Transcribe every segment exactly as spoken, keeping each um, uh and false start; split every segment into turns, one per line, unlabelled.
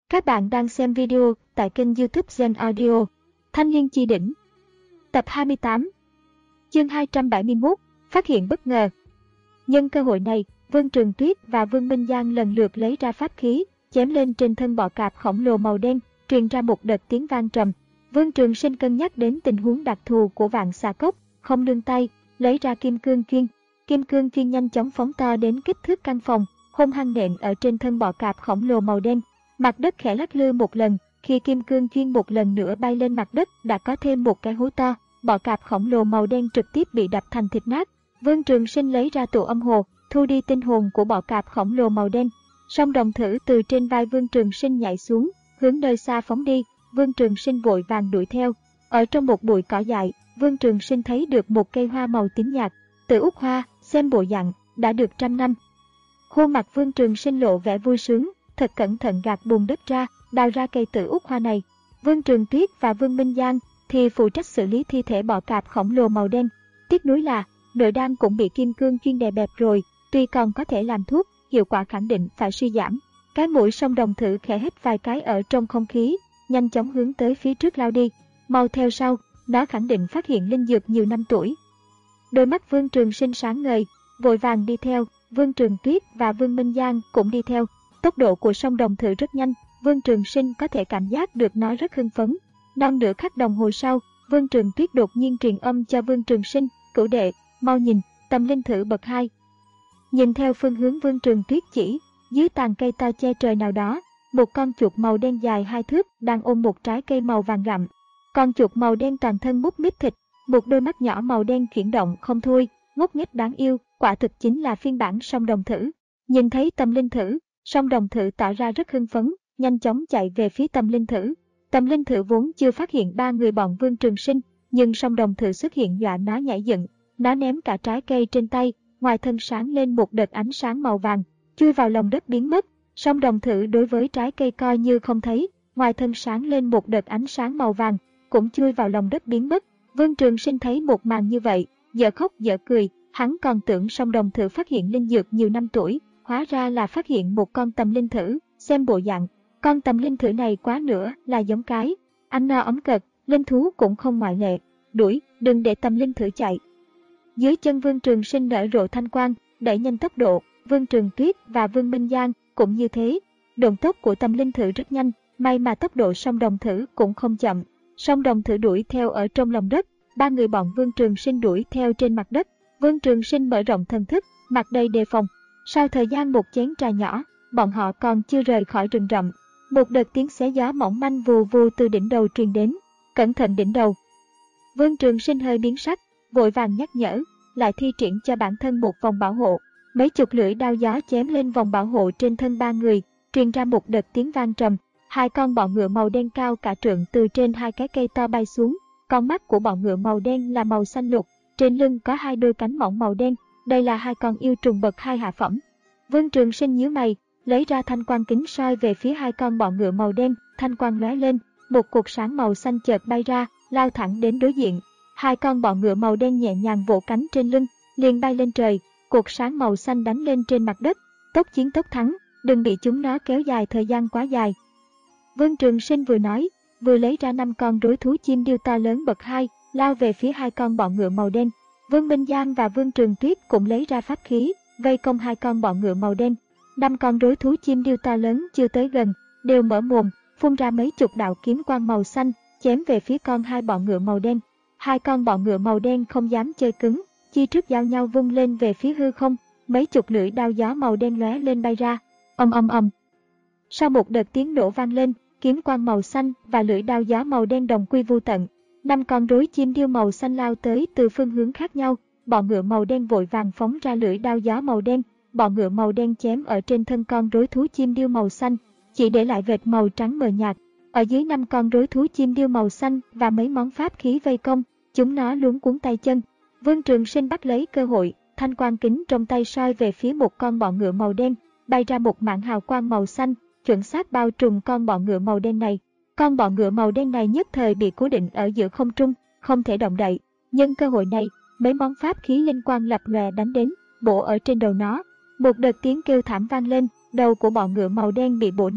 Các bạn đang xem video tại kênh YouTube Gen Audio. Thanh niên chi đỉnh. Tập hai mươi tám. Chương hai trăm bảy mươi mốt. Phát hiện bất ngờ. Nhân cơ hội này, Vương Trường Tuyết và Vương Minh Giang lần lượt lấy ra pháp khí, chém lên trên thân bọ cạp khổng lồ màu đen, truyền ra một đợt tiếng vang trầm. Vương Trường Sinh cân nhắc đến tình huống đặc thù của Vạn Xà Cốc, không nương tay, lấy ra kim cương chuyên. Kim cương chuyên nhanh chóng phóng to đến kích thước căn phòng, hung hăng nện ở trên thân bọ cạp khổng lồ màu đen. Mặt đất khẽ lắc lư một lần, khi kim cương chuyên một lần nữa bay lên mặt đất đã có thêm một cái hố to, bọ cạp khổng lồ màu đen trực tiếp bị đập thành thịt nát. Vương Trường Sinh lấy ra tụ âm hồ, thu đi tinh hồn của bọ cạp khổng lồ màu đen. Song đồng thử từ trên vai Vương Trường Sinh nhảy xuống, hướng nơi xa phóng đi. Vương Trường Sinh vội vàng đuổi theo. Ở trong một bụi cỏ dại, Vương Trường Sinh thấy được một cây hoa màu tím nhạt. Tử út hoa, xem bộ dạng, đã được trăm năm. Khuôn mặt Vương Trường Sinh lộ vẻ vui sướng, thật cẩn thận gạt bùn đất ra, đào ra cây tử út hoa này. Vương Trường Tuyết và Vương Minh Giang thì phụ trách xử lý thi thể bọ cạp khổng lồ màu đen. Tiếc nuối là nội đan cũng bị kim cương chuyên đè bẹp rồi, tuy còn có thể làm thuốc, hiệu quả khẳng định phải suy giảm. Cái mũi song đồng thử khẽ hít vài cái ở trong không khí, nhanh chóng hướng tới phía trước lao đi. Mau theo sau, nó khẳng định phát hiện linh dược nhiều năm tuổi. Đôi mắt Vương Trường Sinh sáng ngời, vội vàng đi theo. Vương Trường Tuyết và Vương Minh Giang cũng đi theo. Tốc độ của song đồng thử rất nhanh, Vương Trường Sinh có thể cảm giác được nó rất hưng phấn. Non nửa khắc đồng hồ sau, Vương Trường Tuyết đột nhiên truyền âm cho Vương Trường Sinh, "Cửu đệ, mau nhìn, tâm linh thử bậc hai." Nhìn theo phương hướng Vương Trường Tuyết chỉ, dưới tàn cây to che trời nào đó, một con chuột màu đen dài hai thước đang ôm một trái cây màu vàng gặm. Con chuột màu đen toàn thân mút mít thịt, một đôi mắt nhỏ màu đen chuyển động không thôi, ngốc nghếch đáng yêu, quả thực chính là phiên bản song đồng thử. Nhìn thấy tâm linh thử, song đồng thử tỏ ra rất hưng phấn, nhanh chóng chạy về phía tâm linh thử. Tâm linh thử vốn chưa phát hiện ba người bọn Vương Trường Sinh, nhưng song đồng thử xuất hiện dọa nó nhảy dựng. Nó ném cả trái cây trên tay, ngoài thân sáng lên một đợt ánh sáng màu vàng, chui vào lòng đất biến mất. Song đồng thử đối với trái cây coi như không thấy, ngoài thân sáng lên một đợt ánh sáng màu vàng, cũng chui vào lòng đất biến mất. Vương Trường Sinh thấy một màn như vậy, dở khóc dở cười, hắn còn tưởng song đồng thử phát hiện linh dược nhiều năm tuổi, hóa ra là phát hiện một con tâm linh thử. Xem bộ dạng, con tâm linh thử này quá nữa là giống cái anh no ấm cật, linh thú cũng không ngoại lệ. Đuổi, đừng để tâm linh thử chạy. Dưới chân Vương Trường Sinh nở rộ thanh quang, đẩy nhanh tốc độ. Vương Trường Tuyết và Vương Minh Giang cũng như thế. Độn tốc của tâm linh thử rất nhanh, may mà tốc độ song đồng thử cũng không chậm. Song đồng thử đuổi theo ở trong lòng đất, ba người bọn Vương Trường Sinh đuổi theo trên mặt đất. Vương Trường Sinh mở rộng thần thức, mặt đầy đề phòng. Sau thời gian một chén trà nhỏ, bọn họ còn chưa rời khỏi rừng rậm, một đợt tiếng xé gió mỏng manh vù vù từ đỉnh đầu truyền đến. Cẩn thận đỉnh đầu. Vương Trường Sinh hơi biến sắc, vội vàng nhắc nhở, lại thi triển cho bản thân một vòng bảo hộ. Mấy chục lưỡi đao gió chém lên vòng bảo hộ trên thân ba người, truyền ra một đợt tiếng vang trầm. Hai con bọ ngựa màu đen cao cả trượng từ trên hai cái cây to bay xuống. Con mắt của bọ ngựa màu đen là màu xanh lục, trên lưng có hai đôi cánh mỏng màu đen. Đây là hai con yêu trùng bậc hai hạ phẩm. Vương Trường Sinh nhíu mày, lấy ra thanh quang kính soi về phía hai con bọ ngựa màu đen. Thanh quang lóe lên, một cột sáng màu xanh chợt bay ra, lao thẳng đến đối diện. Hai con bọ ngựa màu đen nhẹ nhàng vỗ cánh trên lưng, liền bay lên trời. Cột sáng màu xanh đánh lên trên mặt đất. Tốc chiến tốc thắng, đừng bị chúng nó kéo dài thời gian quá dài. Vương Trường Sinh vừa nói, vừa lấy ra năm con rối thú chim điêu to lớn bậc hai, lao về phía hai con bọ ngựa màu đen. Vương Minh Giang và Vương Trường Tuyết cũng lấy ra pháp khí, vây công hai con bọ ngựa màu đen. Năm con rối thú chim điêu to lớn chưa tới gần, đều mở mồm, phun ra mấy chục đạo kiếm quang màu xanh, chém về phía con hai bọ ngựa màu đen. Hai con bọ ngựa màu đen không dám chơi cứng, chi trước giao nhau vung lên về phía hư không, mấy chục lưỡi đao gió màu đen lóe lên bay ra. Ầm ầm ầm. Sau một đợt tiếng nổ vang lên, kiếm quang màu xanh và lưỡi đao gió màu đen đồng quy vô tận. Năm con rối chim điêu màu xanh lao tới từ phương hướng khác nhau, bọ ngựa màu đen vội vàng phóng ra lưỡi đao gió màu đen. Bọ ngựa màu đen chém ở trên thân con rối thú chim điêu màu xanh, chỉ để lại vệt màu trắng mờ nhạt. Ở dưới năm con rối thú chim điêu màu xanh và mấy món pháp khí vây công, chúng nó luống cuống tay chân. Vương Trường Sinh bắt lấy cơ hội, thanh quang kính trong tay soi về phía một con bọ ngựa màu đen, bay ra một mảng hào quang màu xanh, chuẩn xác bao trùm con bọ ngựa màu đen này. Con bọ ngựa màu đen này nhất thời bị cố định ở giữa không trung, không thể động đậy. Nhân cơ hội này, mấy món pháp khí linh quang lập lòe đánh đến, bổ ở trên đầu nó. Một đợt tiếng kêu thảm vang lên, đầu của bọ ngựa màu đen bị bổ nát.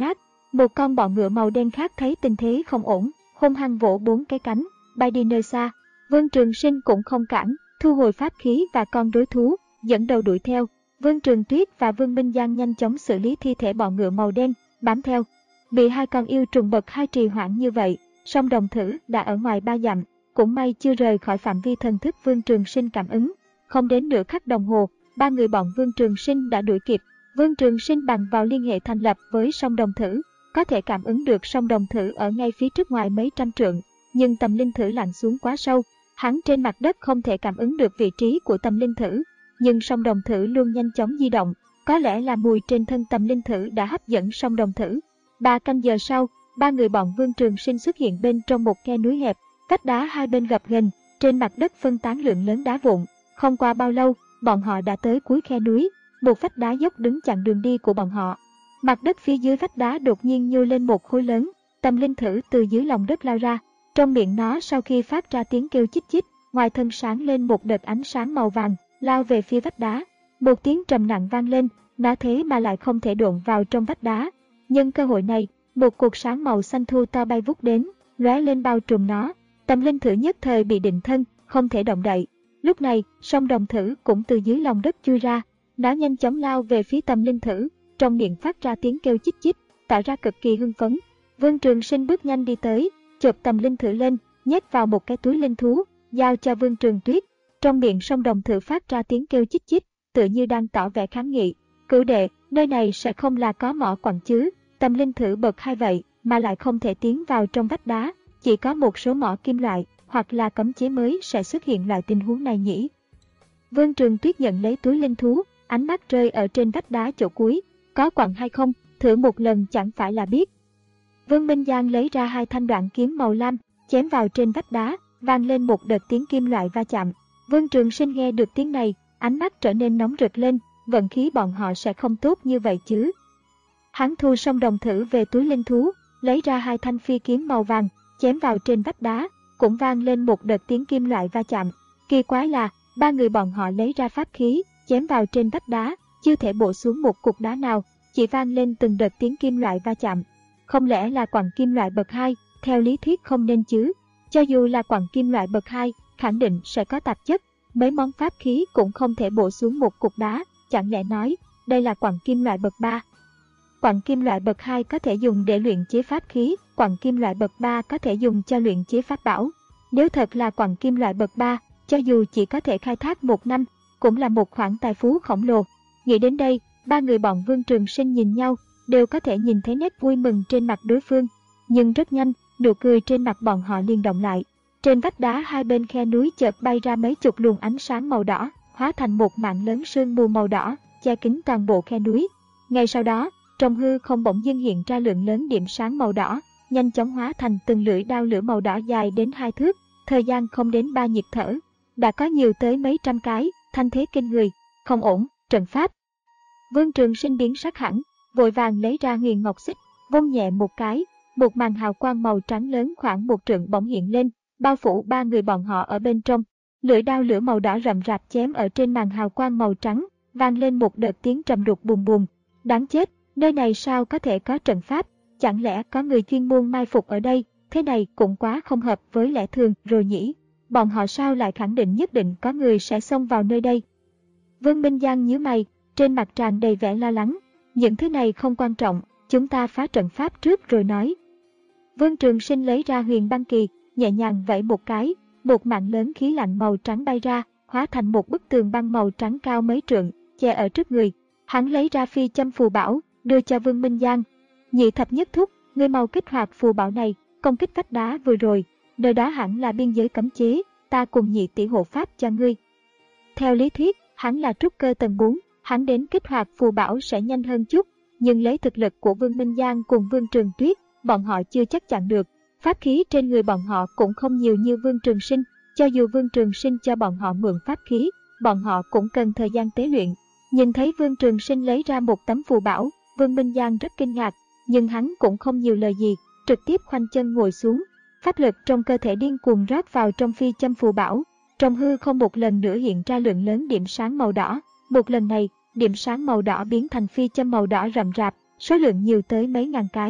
Một con bọ ngựa màu đen khác thấy tình thế không ổn, hung hăng vỗ bốn cái cánh, bay đi nơi xa. Vương Trường Sinh cũng không cản, thu hồi pháp khí và con đối thú, dẫn đầu đuổi theo. Vương Trường Tuyết và Vương Minh Giang nhanh chóng xử lý thi thể bọ ngựa màu đen, bám theo. Bị hai con yêu trùng bậc hai trì hoãn như vậy, song đồng thử đã ở ngoài ba dặm, cũng may chưa rời khỏi phạm vi thần thức Vương Trường Sinh cảm ứng. Không đến nửa khắc đồng hồ, ba người bọn Vương Trường Sinh đã đuổi kịp. Vương Trường Sinh bằng vào liên hệ thành lập với song đồng thử, có thể cảm ứng được song đồng thử ở ngay phía trước ngoài mấy trăm trượng, nhưng tâm linh thử lặn xuống quá sâu, hắn trên mặt đất không thể cảm ứng được vị trí của tâm linh thử. Nhưng song đồng thử luôn nhanh chóng di động, có lẽ là mùi trên thân tâm linh thử đã hấp dẫn song đồng thử. Ba canh giờ sau, ba người bọn Vương Trường Sinh xuất hiện bên trong một khe núi hẹp, vách đá hai bên gập ghềnh, trên mặt đất phân tán lượng lớn đá vụn. Không qua bao lâu, bọn họ đã tới cuối khe núi, một vách đá dốc đứng chặn đường đi của bọn họ. Mặt đất phía dưới vách đá đột nhiên nhô lên một khối lớn, tâm linh thử từ dưới lòng đất lao ra. Trong miệng nó sau khi phát ra tiếng kêu chích chích, ngoài thân sáng lên một đợt ánh sáng màu vàng, lao về phía vách đá. Một tiếng trầm nặng vang lên, nó thế mà lại không thể đụng vào trong vách đá. Nhân cơ hội này, một cột sáng màu xanh thu to bay vút đến, lóe lên bao trùm nó. Tâm linh thử nhất thời bị định thân, không thể động đậy. Lúc này, song đồng thử cũng từ dưới lòng đất chui ra, nó nhanh chóng lao về phía tâm linh thử, trong miệng phát ra tiếng kêu chích chích, tỏ ra cực kỳ hưng phấn. Vương Trường Sinh bước nhanh đi tới, chộp tâm linh thử lên, nhét vào một cái túi linh thú, giao cho Vương Trường Tuyết. Trong miệng song đồng thử phát ra tiếng kêu chích chích, tựa như đang tỏ vẻ kháng nghị. Cửu đệ, nơi này sẽ không là có mỏ quặng chứ? Tâm linh thử bậc hai vậy mà lại không thể tiến vào trong vách đá, chỉ có một số mỏ kim loại hoặc là cấm chế mới sẽ xuất hiện loại tình huống này nhỉ? Vương Trường Tuyết nhận lấy túi linh thú, ánh mắt rơi ở trên vách đá chỗ cuối, có quặng hay không, thử một lần chẳng phải là biết. Vương Minh Giang lấy ra hai thanh đoạn kiếm màu lam, chém vào trên vách đá, vang lên một đợt tiếng kim loại va chạm. Vương Trường Sinh nghe được tiếng này, ánh mắt trở nên nóng rực lên, vận khí bọn họ sẽ không tốt như vậy chứ. Hắn thu song đồng thử về túi linh thú, lấy ra hai thanh phi kiếm màu vàng, chém vào trên vách đá, cũng vang lên một đợt tiếng kim loại va chạm. Kỳ quái là, ba người bọn họ lấy ra pháp khí, chém vào trên vách đá, chưa thể bổ xuống một cục đá nào, chỉ vang lên từng đợt tiếng kim loại va chạm. Không lẽ là quặng kim loại bậc hai, theo lý thuyết không nên chứ. Cho dù là quặng kim loại bậc hai, khẳng định sẽ có tạp chất, mấy món pháp khí cũng không thể bổ xuống một cục đá, chẳng lẽ nói, đây là quặng kim loại bậc ba. Quặng kim loại bậc hai có thể dùng để luyện chế pháp khí, quặng kim loại bậc ba có thể dùng cho luyện chế pháp bảo. Nếu thật là quặng kim loại bậc ba, cho dù chỉ có thể khai thác một năm, cũng là một khoản tài phú khổng lồ. Nghĩ đến đây, ba người bọn Vương Trường Sinh nhìn nhau, đều có thể nhìn thấy nét vui mừng trên mặt đối phương. Nhưng rất nhanh, nụ cười trên mặt bọn họ liền động lại. Trên vách đá hai bên khe núi chợt bay ra mấy chục luồng ánh sáng màu đỏ, hóa thành một mảng lớn sương mù màu đỏ, che kín toàn bộ khe núi. Ngay sau đó, trong hư không bỗng dưng hiện ra lượng lớn điểm sáng màu đỏ, nhanh chóng hóa thành từng lưỡi đao lửa màu đỏ dài đến hai thước. Thời gian không đến ba nhịp thở, đã có nhiều tới mấy trăm cái, thanh thế kinh người. Không ổn, trận pháp. Vương Trường Sinh biến sắc hẳn, vội vàng lấy ra huyền ngọc xích, vung nhẹ một cái, một màn hào quang màu trắng lớn khoảng một trượng bỗng hiện lên, bao phủ ba người bọn họ ở bên trong. Lưỡi đao lửa màu đỏ rậm rạp chém ở trên màn hào quang màu trắng, vang lên một đợt tiếng trầm đục bùm bùm. Đáng chết, nơi này sao có thể có trận pháp? Chẳng lẽ có người chuyên môn mai phục ở đây? Thế này cũng quá không hợp với lẽ thường rồi nhỉ? Bọn họ sao lại khẳng định nhất định có người sẽ xông vào nơi đây? Vương Minh Giang nhíu mày, trên mặt tràn đầy vẻ lo lắng. Những thứ này không quan trọng, chúng ta phá trận pháp trước rồi nói. Vương Trường Sinh lấy ra huyền băng kỳ, nhẹ nhàng vẫy một cái, một mảng lớn khí lạnh màu trắng bay ra, hóa thành một bức tường băng màu trắng cao mấy trượng, che ở trước người. Hắn lấy ra phi châm phù bảo, đưa cho Vương Minh Giang. Nhị thập nhất thúc, ngươi mau kích hoạt phù bảo này, công kích vách đá vừa rồi, nơi đó hẳn là biên giới cấm chế, ta cùng nhị tỷ hộ pháp cho ngươi. Theo lý thuyết, hắn là trúc cơ tầng bốn, hắn đến kích hoạt phù bảo sẽ nhanh hơn chút, nhưng lấy thực lực của Vương Minh Giang cùng Vương Trường Tuyết, bọn họ chưa chắc chắn được. Pháp khí trên người bọn họ cũng không nhiều như Vương Trường Sinh, cho dù Vương Trường Sinh cho bọn họ mượn pháp khí, bọn họ cũng cần thời gian tế luyện. Nhìn thấy Vương Trường Sinh lấy ra một tấm phù bảo, Vương Minh Giang rất kinh ngạc, nhưng hắn cũng không nhiều lời gì, trực tiếp khoanh chân ngồi xuống. Pháp lực trong cơ thể điên cuồng rót vào trong phi châm phù bảo, trong hư không một lần nữa hiện ra lượng lớn điểm sáng màu đỏ. Một lần này, điểm sáng màu đỏ biến thành phi châm màu đỏ rậm rạp, số lượng nhiều tới mấy ngàn cái.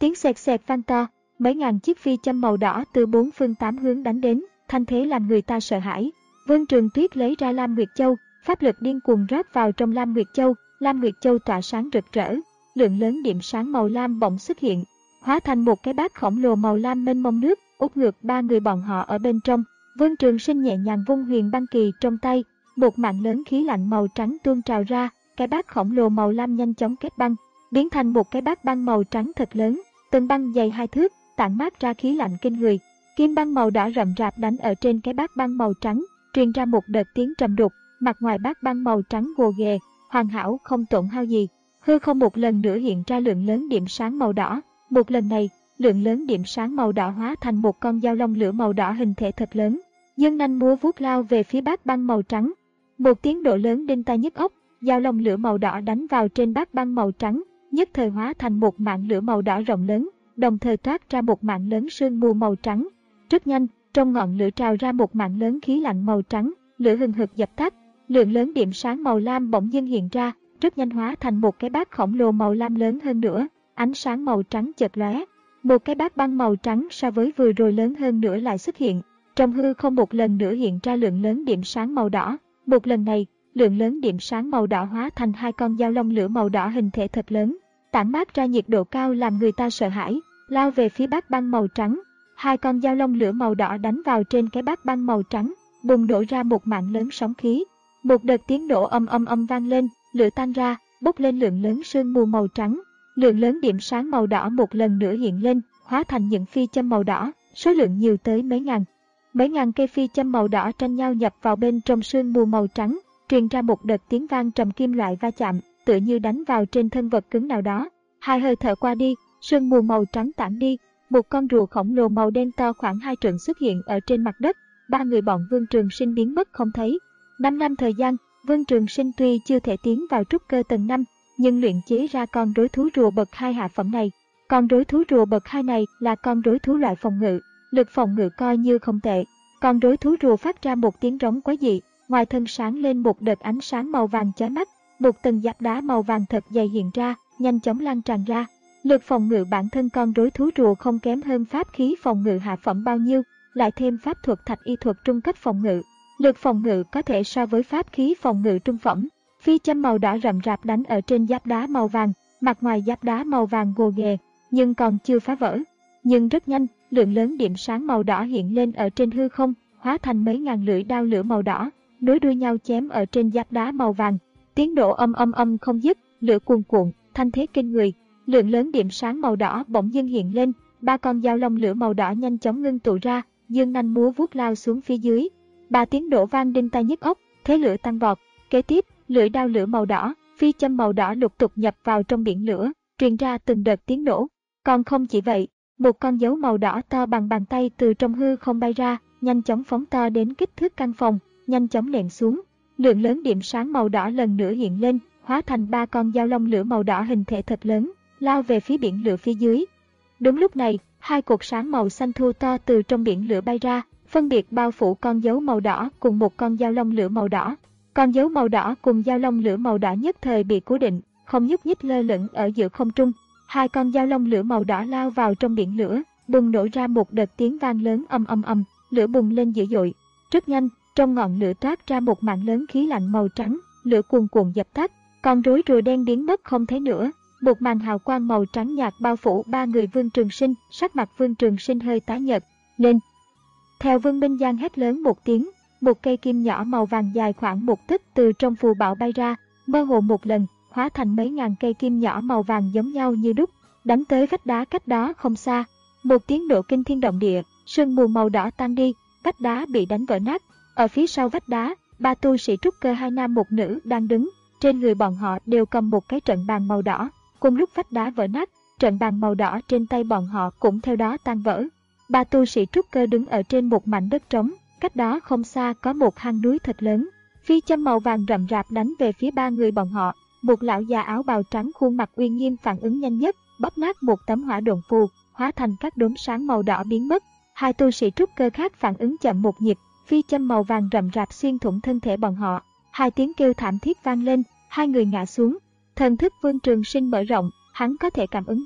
Tiếng xẹt xẹt vang to, mấy ngàn chiếc phi châm màu đỏ từ bốn phương tám hướng đánh đến, thanh thế làm người ta sợ hãi. Vân Trường Tuyết lấy ra Lam Nguyệt Châu, pháp lực điên cuồng rót vào trong Lam Nguyệt Châu, Lam Nguyệt Châu tỏa sáng rực rỡ, lượng lớn điểm sáng màu lam bỗng xuất hiện, hóa thành một cái bát khổng lồ màu lam mênh mông nước, úp ngược ba người bọn họ ở bên trong. Vân Trường Sinh nhẹ nhàng vung huyền băng kỳ trong tay, một mạng lớn khí lạnh màu trắng tuôn trào ra, cái bát khổng lồ màu lam nhanh chóng kết băng, biến thành một cái bát băng màu trắng thật lớn, từng băng dày hai thước, tản mát ra khí lạnh kinh người. Kim băng màu đỏ rậm rạp đánh ở trên cái bát băng màu trắng, truyền ra một đợt tiếng trầm đục, mặt ngoài bát băng màu trắng gồ ghề, hoàn hảo không tổn hao gì. Hư không một lần nữa hiện ra lượng lớn điểm sáng màu đỏ, một lần này, lượng lớn điểm sáng màu đỏ hóa thành một con dao long lửa màu đỏ hình thể thật lớn, dương nanh múa vuốt lao về phía bát băng màu trắng. Một tiếng nổ lớn đinh tai nhức óc, dao long lửa màu đỏ đánh vào trên bát băng màu trắng, nhất thời hóa thành một mạng lửa màu đỏ rộng lớn, đồng thời toát ra một mạng lớn sương mù màu trắng. Rất nhanh, trong ngọn lửa trào ra một mạng lớn khí lạnh màu trắng, lửa hừng hực dập tắt, lượng lớn điểm sáng màu lam bỗng dưng hiện ra, rất nhanh hóa thành một cái bát khổng lồ màu lam lớn hơn nữa, ánh sáng màu trắng chợt lóe. Một cái bát băng màu trắng so với vừa rồi lớn hơn nữa lại xuất hiện, trong hư không một lần nữa hiện ra lượng lớn điểm sáng màu đỏ. Một lần này, lượng lớn điểm sáng màu đỏ hóa thành hai con dao long lửa màu đỏ hình thể thật lớn, tản mát ra nhiệt độ cao làm người ta sợ hãi, lao về phía bát băng màu trắng. Hai con dao long lửa màu đỏ đánh vào trên cái bát băng màu trắng, bùng nổ ra một mạng lớn sóng khí. Một đợt tiếng nổ âm âm âm vang lên, lửa tan ra, bốc lên lượng lớn sương mù màu trắng. Lượng lớn điểm sáng màu đỏ một lần nữa hiện lên, hóa thành những phi châm màu đỏ, số lượng nhiều tới mấy ngàn. Mấy ngàn cây phi châm màu đỏ tranh nhau nhập vào bên trong sương mù màu trắng, truyền ra một đợt tiếng vang trầm kim loại va chạm, tựa như đánh vào trên thân vật cứng nào đó. Hai hơi thở qua đi, sương mù màu trắng tản đi, một con rùa khổng lồ màu đen to khoảng hai trượng xuất hiện ở trên mặt đất. Ba người bọn Vương Trường Sinh biến mất không thấy. Năm năm thời gian, Vương Trường Sinh tuy chưa thể tiến vào trúc cơ tầng năm, nhưng luyện chế ra con rối thú rùa bậc hai hạ phẩm này. Con rối thú rùa bậc hai này là con rối thú loại phòng ngự, lực phòng ngự coi như không tệ. Con rối thú rùa phát ra một tiếng rống quái dị, ngoài thân sáng lên một đợt ánh sáng màu vàng chói mắt, một tầng giáp đá màu vàng thật dày hiện ra, nhanh chóng lan tràn ra. Lực phòng ngự bản thân con rối thú rùa không kém hơn pháp khí phòng ngự hạ phẩm bao nhiêu, lại thêm pháp thuật thạch y thuật trung cấp phòng ngự. Lực phòng ngự có thể so với pháp khí phòng ngự trung phẩm. Phi châm màu đỏ rậm rạp đánh ở trên giáp đá màu vàng, mặt ngoài giáp đá màu vàng gồ ghề, nhưng còn chưa phá vỡ. Nhưng rất nhanh, lượng lớn điểm sáng màu đỏ hiện lên ở trên hư không, hóa thành mấy ngàn lưỡi đao lửa màu đỏ, nối đuôi nhau chém ở trên giáp đá màu vàng. Tiếng nổ âm âm âm không dứt, lửa cuồn cuộn, thanh thế kinh người. Lượng lớn điểm sáng màu đỏ bỗng dưng hiện lên, ba con dao long lửa màu đỏ nhanh chóng ngưng tụ ra, dương nanh múa vuốt lao xuống phía dưới. Ba tiếng nổ vang đinh tai nhức óc, thế lửa tăng vọt. Kế tiếp, lưỡi đao lửa màu đỏ, phi châm màu đỏ lục tục nhập vào trong biển lửa, truyền ra từng đợt tiếng nổ. Còn không chỉ vậy, một con dấu màu đỏ to bằng bàn tay từ trong hư không bay ra, nhanh chóng phóng to đến kích thước căn phòng, nhanh chóng nện xuống. Lượng lớn điểm sáng màu đỏ lần nữa hiện lên, hóa thành ba con dao long lửa màu đỏ hình thể thật lớn, lao về phía biển lửa phía dưới. Đúng lúc này, hai cột sáng màu xanh thu to từ trong biển lửa bay ra, phân biệt bao phủ con dấu màu đỏ cùng một con dao long lửa màu đỏ. Con dấu màu đỏ cùng dao long lửa màu đỏ nhất thời bị cố định, không nhúc nhích lơ lửng ở giữa không trung. Hai con dao long lửa màu đỏ lao vào trong biển lửa, bùng nổ ra một đợt tiếng vang lớn âm âm âm, lửa bùng lên dữ dội. Rất nhanh, trong ngọn lửa toát ra một mảng lớn khí lạnh màu trắng, lửa cuồn cuộn dập tắt, con rối rùa đen biến mất không thấy nữa. Một màn hào quang màu trắng nhạt bao phủ ba người Vương Trường Sinh, sắc mặt Vương Trường Sinh hơi tái nhợt. Lên! Theo Vương Minh Giang hét lớn một tiếng, một cây kim nhỏ màu vàng dài khoảng một tấc từ trong phù bảo bay ra, mơ hồ một lần, hóa thành mấy ngàn cây kim nhỏ màu vàng giống nhau như đúc, đánh tới vách đá cách đó không xa. Một tiếng nổ kinh thiên động địa, sương mù màu đỏ tan đi, vách đá bị đánh vỡ nát. Ở phía sau vách đá, ba tu sĩ trúc cơ hai nam một nữ đang đứng, trên người bọn họ đều cầm một cái trận bàn màu đỏ. Cùng lúc vách đá vỡ nát, trận bàn màu đỏ trên tay bọn họ cũng theo đó tan vỡ. Ba tu sĩ trúc cơ đứng ở trên một mảnh đất trống, cách đó không xa có một hang núi thật lớn. Phi châm màu vàng rậm rạp đánh về phía ba người bọn họ. Một lão già áo bào trắng khuôn mặt uy nghiêm phản ứng nhanh nhất, bóp nát một tấm hỏa độn phù, hóa thành các đốm sáng màu đỏ biến mất. Hai tu sĩ trúc cơ khác phản ứng chậm một nhịp, phi châm màu vàng rậm rạp xuyên thủng thân thể bọn họ. Hai tiếng kêu thảm thiết vang lên, hai người ngã xuống. Thần thức Vương Trường Sinh mở rộng, hắn có thể cảm ứng được,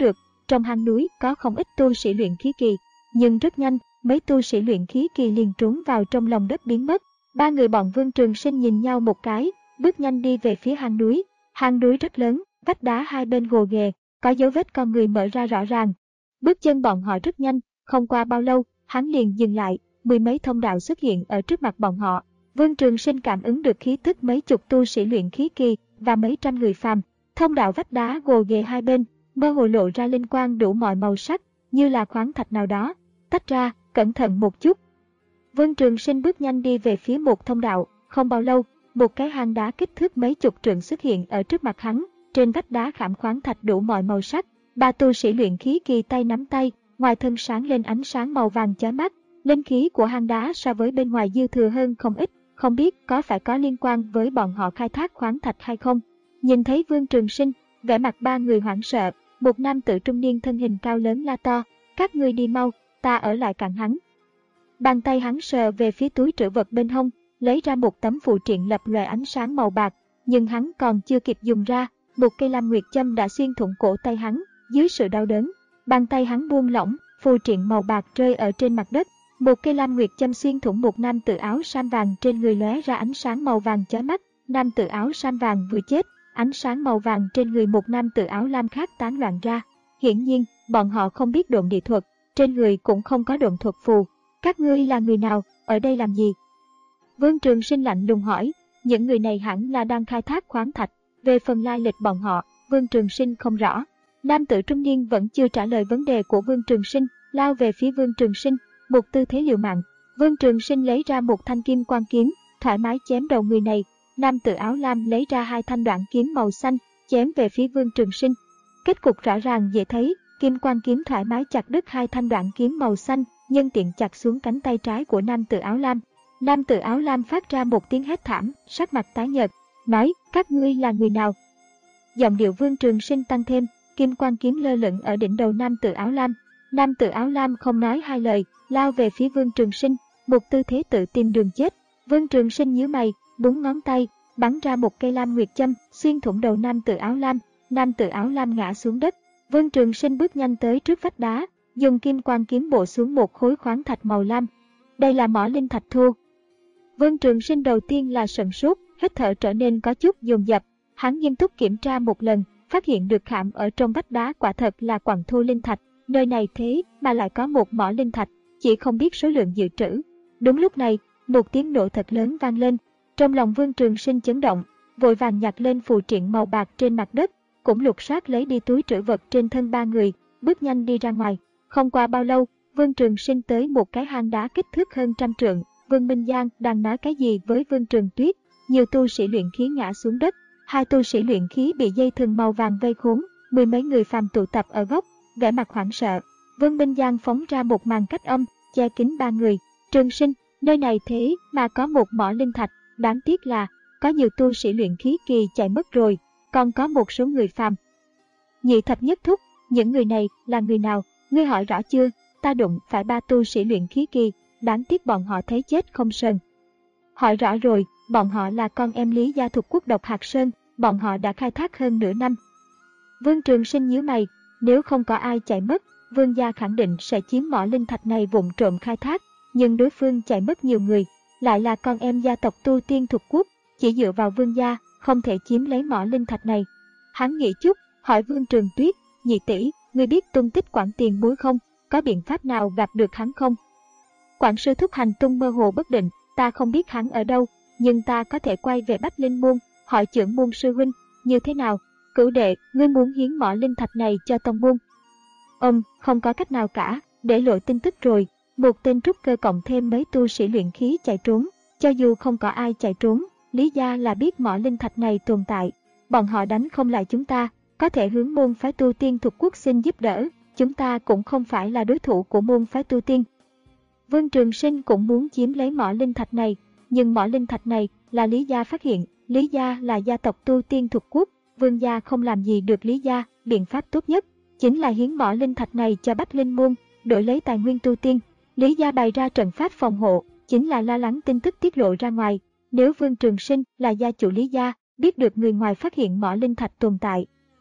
trong hang núi có không ít tu sĩ luyện khí kỳ, nhưng rất nhanh, mấy tu sĩ luyện khí kỳ liền trốn vào trong lòng đất biến mất. Ba người bọn Vương Trường Sinh nhìn nhau một cái, bước nhanh đi về phía hang núi. Hang núi rất lớn, vách đá hai bên gồ ghề, có dấu vết con người mở ra rõ ràng. Bước chân bọn họ rất nhanh, không qua bao lâu, hắn liền dừng lại, mười mấy thông đạo xuất hiện ở trước mặt bọn họ. Vương Trường Sinh cảm ứng được khí tức mấy chục tu sĩ luyện khí kỳ và mấy trăm người phàm. Thông đạo vách đá gồ ghề hai bên, mơ hồ lộ ra linh quang đủ mọi màu sắc, như là khoáng thạch nào đó. Tách ra, cẩn thận một chút. Vương Trường Sinh bước nhanh đi về phía một thông đạo, không bao lâu, một cái hang đá kích thước mấy chục trượng xuất hiện ở trước mặt hắn, trên vách đá khảm khoáng thạch đủ mọi màu sắc. Ba tu sĩ luyện khí kỳ tay nắm tay, ngoài thân sáng lên ánh sáng màu vàng chói mắt, linh khí của hang đá so với bên ngoài dư thừa hơn không ít, không biết có phải có liên quan với bọn họ khai thác khoáng thạch hay không. Nhìn thấy Vương Trường Sinh, vẻ mặt ba người hoảng sợ, một nam tử trung niên thân hình cao lớn la to, các ngươi đi mau, ta ở lại cản hắn. Bàn tay hắn sờ về phía túi trữ vật bên hông, lấy ra một tấm phù triện lập lòe ánh sáng màu bạc, nhưng hắn còn chưa kịp dùng ra, một cây lam nguyệt châm đã xuyên thủng cổ tay hắn. Dưới sự đau đớn, bàn tay hắn buông lỏng, phù triện màu bạc rơi ở trên mặt đất. Một cây lam nguyệt châm xuyên thủng một nam tử áo sam vàng, trên người lóe ra ánh sáng màu vàng chói mắt. Nam tử áo sam vàng vừa chết, ánh sáng màu vàng trên người một nam tử áo lam khác tán loạn ra. Hiển nhiên, bọn họ không biết độn địa thuật, trên người cũng không có độn thuật phù. Các ngươi là người nào, ở đây làm gì? Vương Trường Sinh lạnh lùng hỏi. Những người này hẳn là đang khai thác khoáng thạch, về phần lai lịch bọn họ, Vương Trường Sinh không rõ. Nam tử trung niên vẫn chưa trả lời vấn đề của Vương Trường Sinh, lao về phía Vương Trường Sinh, một tư thế liều mạng. Vương Trường Sinh lấy ra một thanh kim quang kiếm, thoải mái chém đầu người này. Nam tử áo lam lấy ra hai thanh đoạn kiếm màu xanh, chém về phía Vương Trường Sinh. Kết cục rõ ràng dễ thấy, kim quang kiếm thoải mái chặt đứt hai thanh đoạn kiếm màu xanh, nhân tiện chặt xuống cánh tay trái của nam tử áo lam. Nam tử áo lam phát ra một tiếng hét thảm, sắc mặt tái nhợt, nói: các ngươi là người nào? Giọng điệu Vương Trường Sinh tăng thêm, kim quang kiếm lơ lửng ở đỉnh đầu nam tử áo lam. Nam tử áo lam không nói hai lời, lao về phía Vương Trường Sinh, một tư thế tự tìm đường chết. Vương Trường Sinh nhíu mày, búng ngón tay, bắn ra một cây lam nguyệt châm, xuyên thủng đầu nam tử áo lam. Nam tử áo lam ngã xuống đất. Vương Trường Sinh bước nhanh tới trước vách đá, dùng kim quang kiếm bổ xuống một khối khoáng thạch màu lam. Đây là mỏ linh thạch thu. Vương Trường Sinh đầu tiên là sửng sốt, hít thở trở nên có chút dồn dập. Hắn nghiêm túc kiểm tra một lần, phát hiện được khảm ở trong vách đá quả thật là quặng thu linh thạch. Nơi này thế mà lại có một mỏ linh thạch, chỉ không biết số lượng dự trữ. Đúng lúc này, một tiếng nổ thật lớn vang lên. Trong lòng Vương Trường Sinh chấn động, vội vàng nhặt lên phù triện màu bạc trên mặt đất, cũng lục soát lấy đi túi trữ vật trên thân ba người, bước nhanh đi ra ngoài. Không qua bao lâu, Vương Trường Sinh tới một cái hang đá kích thước hơn trăm trượng. Vương Minh Giang đang nói cái gì với Vương Trường Tuyết. Nhiều tu sĩ luyện khí ngã xuống đất, hai tu sĩ luyện khí bị dây thừng màu vàng vây khốn, mười mấy người phàm tụ tập ở góc, vẻ mặt hoảng sợ. Vương Minh Giang phóng ra một màn cách âm, che kín ba người. Trường Sinh, nơi này thế mà có một mỏ linh thạch, đáng tiếc là có nhiều tu sĩ luyện khí kỳ chạy mất rồi, còn có một số người phàm. Nhị thập nhất thúc, những người này là người nào, ngươi hỏi rõ chưa? Ta đụng phải ba tu sĩ luyện khí kỳ, đáng tiếc bọn họ thấy chết không sờn. Hỏi rõ rồi, bọn họ là con em Lý gia thuộc quốc độc Hạt Sơn, bọn họ đã khai thác hơn nửa năm. Vương Trường Sinh nhíu mày, nếu không có ai chạy mất, Vương gia khẳng định sẽ chiếm mỏ linh thạch này vụng trộm khai thác, nhưng đối phương chạy mất nhiều người, lại là con em gia tộc tu tiên thuộc quốc, chỉ dựa vào Vương gia, không thể chiếm lấy mỏ linh thạch này. Hắn nghĩ chút, hỏi Vương Trường Tuyết, nhị tỷ, ngươi biết tung tích Quản Tiền Bối không? Có biện pháp nào gặp được hắn không? Quản sư thúc hành tung mơ hồ bất định, ta không biết hắn ở đâu, nhưng ta có thể quay về Bách Linh Môn, hỏi trưởng môn sư huynh, như thế nào? Cửu đệ, ngươi muốn hiến mỏ linh thạch này cho tông môn? Ông, không có cách nào cả, để lộ tin tức rồi, một tên trúc cơ cộng thêm mấy tu sĩ luyện khí chạy trốn, cho dù không có ai chạy trốn, Lý gia là biết mỏ linh thạch này tồn tại, bọn họ đánh không lại chúng ta, có thể hướng môn phái tu tiên thuộc quốc xin giúp đỡ, chúng ta cũng không phải là đối thủ của môn phái tu tiên. Vương Trường Sinh cũng muốn chiếm lấy mỏ linh thạch này, nhưng mỏ linh thạch này là Lý gia phát hiện, Lý gia là gia tộc tu tiên thuộc quốc, Vương gia không làm gì được Lý gia, biện pháp tốt nhất chính là hiến mỏ linh thạch này cho Bách Linh Môn, đổi lấy tài nguyên tu tiên. Lý gia bày ra trận pháp phòng hộ, chính là lo lắng tin tức tiết lộ ra ngoài. Nếu Vương Trường Sinh là gia chủ Lý gia, biết được người ngoài phát hiện mỏ linh thạch tồn tại,